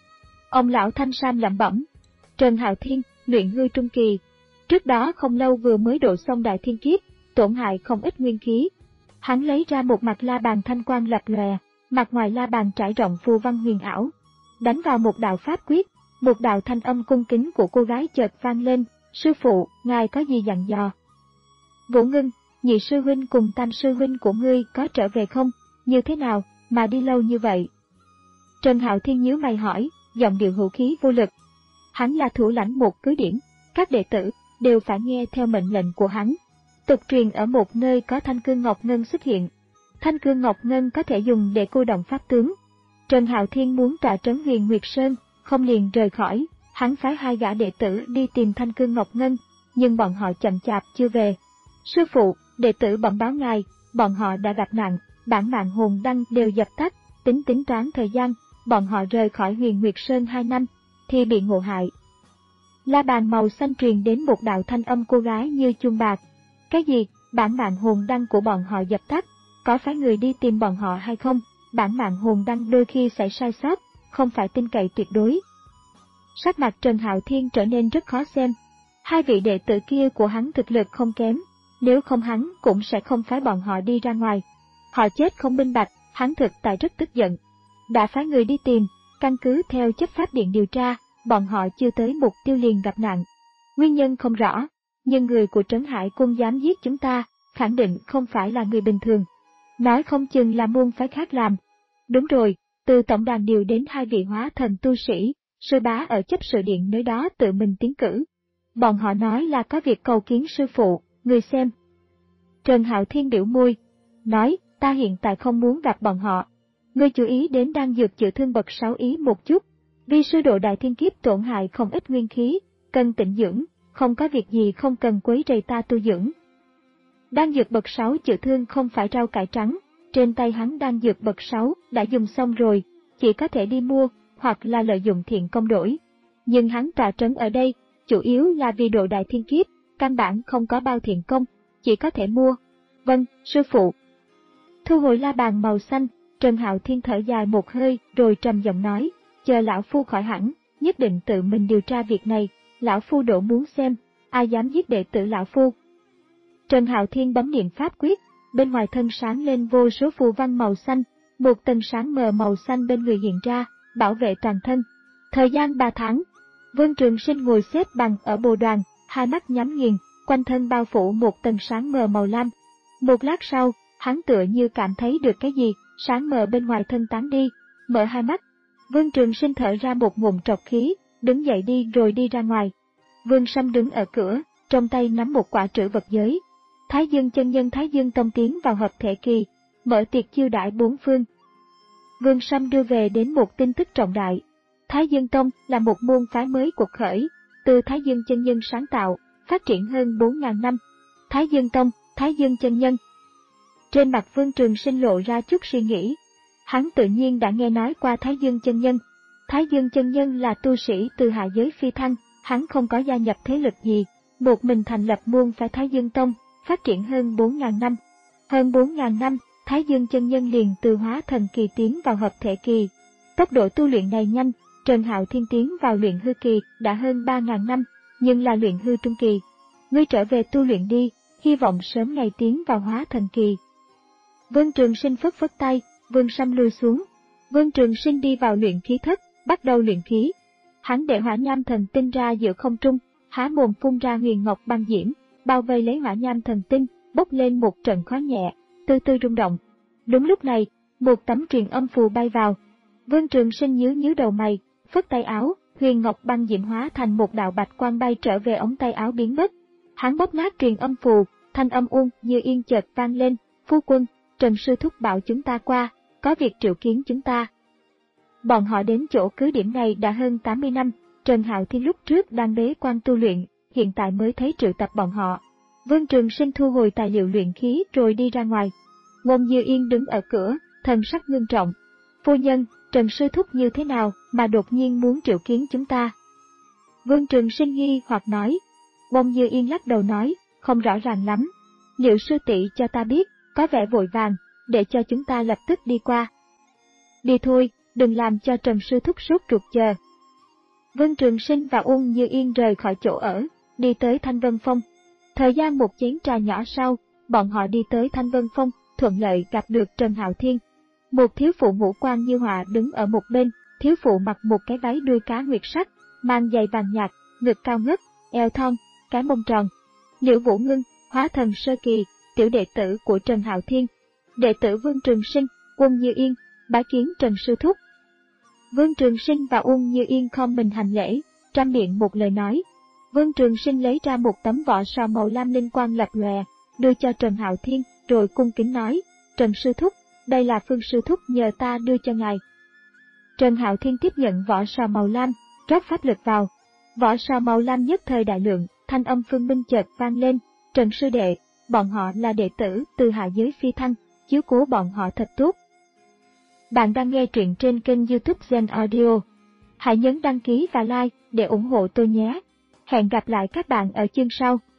S1: Ông lão thanh sam lẩm bẩm. Trần Hạo Thiên, luyện hư trung kỳ. Trước đó không lâu vừa mới độ xong đại thiên kiếp, tổn hại không ít nguyên khí. Hắn lấy ra một mặt la bàn thanh quang lập lòe, mặt ngoài la bàn trải rộng phù văn huyền ảo. Đánh vào một đạo pháp quyết, một đạo thanh âm cung kính của cô gái chợt vang lên, sư phụ, ngài có gì dặn dò? Vũ Ngưng, nhị sư huynh cùng tam sư huynh của ngươi có trở về không? Như thế nào, mà đi lâu như vậy? Trần Hạo Thiên nhíu mày hỏi, giọng điệu hữu khí vô lực. Hắn là thủ lãnh một cứ điểm, các đệ tử đều phải nghe theo mệnh lệnh của hắn. Tục truyền ở một nơi có thanh cương ngọc ngân xuất hiện. Thanh cương ngọc ngân có thể dùng để cô động pháp tướng. Trần Hạo Thiên muốn tọa trấn Huyền Nguyệt Sơn, không liền rời khỏi, hắn phái hai gã đệ tử đi tìm thanh cương ngọc ngân, nhưng bọn họ chậm chạp chưa về. Sư phụ, đệ tử bẩm báo ngài, bọn họ đã gặp nạn, bản mạng hồn đăng đều dập tắt, tính tính toán thời gian, bọn họ rời khỏi Huyền Nguyệt Sơn hai năm, thì bị ngộ hại. La bàn màu xanh truyền đến một đạo thanh âm cô gái như chuông bạc. Cái gì, bản mạng hồn đăng của bọn họ dập tắt, có phải người đi tìm bọn họ hay không? Bản mạng hồn đăng đôi khi xảy sai sót, không phải tin cậy tuyệt đối. Sắc mặt Trần Hạo Thiên trở nên rất khó xem. Hai vị đệ tử kia của hắn thực lực không kém, nếu không hắn cũng sẽ không phái bọn họ đi ra ngoài. Họ chết không minh bạch, hắn thực tại rất tức giận. Đã phái người đi tìm, căn cứ theo chấp pháp điện điều tra, bọn họ chưa tới mục tiêu liền gặp nạn. Nguyên nhân không rõ, nhưng người của Trấn Hải Cung dám giết chúng ta, khẳng định không phải là người bình thường. Nói không chừng là môn phái khác làm. Đúng rồi, từ tổng đàn điều đến hai vị hóa thần tu sĩ, sư bá ở chấp sự điện nơi đó tự mình tiến cử. Bọn họ nói là có việc cầu kiến sư phụ, người xem. Trần Hạo Thiên biểu môi, nói, ta hiện tại không muốn gặp bọn họ. Ngươi chú ý đến đang dược chữa thương bậc sáu ý một chút. Vì sư độ đại thiên kiếp tổn hại không ít nguyên khí, cần tĩnh dưỡng, không có việc gì không cần quấy rầy ta tu dưỡng. Đan dược bậc sáu chữa thương không phải rau cải trắng, trên tay hắn đan dược bậc sáu đã dùng xong rồi, chỉ có thể đi mua, hoặc là lợi dụng thiện công đổi. Nhưng hắn tọa trấn ở đây, chủ yếu là vì độ đại thiên kiếp, căn bản không có bao thiện công, chỉ có thể mua. Vâng, sư phụ. Thu hồi la bàn màu xanh, Trần Hạo Thiên thở dài một hơi rồi trầm giọng nói, chờ lão phu khỏi hẳn, nhất định tự mình điều tra việc này, lão phu đổ muốn xem, ai dám giết đệ tử lão phu. Trần Hạo Thiên bấm niệm pháp quyết, bên ngoài thân sáng lên vô số phù văn màu xanh, một tầng sáng mờ màu xanh bên người hiện ra, bảo vệ toàn thân. Thời gian ba tháng, Vương Trường Sinh ngồi xếp bằng ở bồ đoàn, hai mắt nhắm nghiền, quanh thân bao phủ một tầng sáng mờ màu lam. Một lát sau, hắn tựa như cảm thấy được cái gì, sáng mờ bên ngoài thân tán đi, mở hai mắt. Vương Trường Sinh thở ra một ngụm trọc khí, đứng dậy đi rồi đi ra ngoài. Vương Sâm đứng ở cửa, trong tay nắm một quả trữ vật giới. Thái Dương chân nhân Thái Dương Tông tiến vào hợp thể kỳ, mở tiệc chiêu đãi bốn phương. Vương Sâm đưa về đến một tin tức trọng đại. Thái Dương Tông là một môn phái mới cuộc khởi, từ Thái Dương chân nhân sáng tạo, phát triển hơn bốn nghìn năm. Thái Dương Tông, Thái Dương chân nhân. Trên mặt Vương Trường Sinh lộ ra chút suy nghĩ. Hắn tự nhiên đã nghe nói qua Thái Dương chân nhân. Thái Dương chân nhân là tu sĩ từ hạ giới phi thăng, hắn không có gia nhập thế lực gì, một mình thành lập môn phái Thái Dương Tông, phát triển hơn bốn nghìn năm. Hơn bốn nghìn năm, Thái Dương chân nhân liền từ hóa thần kỳ tiến vào hợp thể kỳ. Tốc độ tu luyện này nhanh, Trần Hạo Thiên tiến vào luyện hư kỳ đã hơn ba nghìn năm, nhưng là luyện hư trung kỳ. Ngươi trở về tu luyện đi, hy vọng sớm ngày tiến vào hóa thần kỳ. Vương Trường Sinh phất phất tay, Vương Sâm lui xuống. Vương Trường Sinh đi vào luyện khí thất, bắt đầu luyện khí. Hắn để hỏa nham thần tinh ra giữa không trung, há mồm phun ra huyền ngọc băng diễm, bao vây lấy hỏa nham thần tinh, bốc lên một trận khói nhẹ, từ từ rung động. Đúng lúc này, một tấm truyền âm phù bay vào. Vương Trường Sinh nhíu nhíu đầu mày, phất tay áo, huyền ngọc băng diễm hóa thành một đạo bạch quang bay trở về ống tay áo biến mất. Hắn bóp nát truyền âm phù, thanh âm Uông Như Yên chợt vang lên, "Phu quân, Trần sư thúc bảo chúng ta qua, có việc triệu kiến chúng ta." Bọn họ đến chỗ cứ điểm này đã hơn tám mươi năm, Trần Hạo Thiên lúc trước đang bế quan tu luyện, hiện tại mới thấy triệu tập bọn họ. Vương Trường Sinh thu hồi tài liệu luyện khí rồi đi ra ngoài. Ngôn Như Yên đứng ở cửa, thần sắc ngưng trọng. "Phu nhân, Trần sư thúc như thế nào mà đột nhiên muốn triệu kiến chúng ta?" Vương Trường Sinh nghi hoặc nói. Ngôn Như Yên lắc đầu nói, "Không rõ ràng lắm. Liệu sư tỷ cho ta biết, có vẻ vội vàng, để cho chúng ta lập tức đi qua." "Đi thôi, đừng làm cho Trần sư thúc sốt ruột chờ." Vương Trường Sinh và Uông Như Yên rời khỏi chỗ ở, đi tới Thanh Vân Phong. Thời gian một chén trà nhỏ sau, bọn họ đi tới Thanh Vân Phong, thuận lợi gặp được Trần Hạo Thiên. Một thiếu phụ ngũ quan như họa đứng ở một bên, thiếu phụ mặc một cái váy đuôi cá nguyệt sắc, mang giày vàng nhạt, ngực cao ngất, eo thon, cái mông tròn. Liễu Vũ Ngưng, hóa thần sơ kỳ, tiểu đệ tử của Trần Hạo Thiên. Đệ tử Vương Trường Sinh, Uông Như Yên, bái kiến Trần sư thúc. Vương Trường Sinh và Uông Như Yên khom mình hành lễ, trăm miệng một lời nói. Vương Trường Sinh lấy ra một tấm vỏ sò màu lam linh quang lập lòe, đưa cho Trần Hạo Thiên, rồi cung kính nói, "Trần sư thúc, đây là Phương sư thúc nhờ ta đưa cho ngài." Trần Hạo Thiên tiếp nhận vỏ sò màu lam, rót pháp lực vào. Vỏ sò màu lam nhất thời đại lượng, thanh âm Phương Minh chợt vang lên, "Trần sư đệ, bọn họ là đệ tử từ hạ giới phi thăng, chiếu cố bọn họ thật tốt." Bạn đang nghe truyện trên kênh YouTube Zen Audio. Hãy nhấn đăng ký và like để ủng hộ tôi nhé. Hẹn gặp lại các bạn ở chương sau.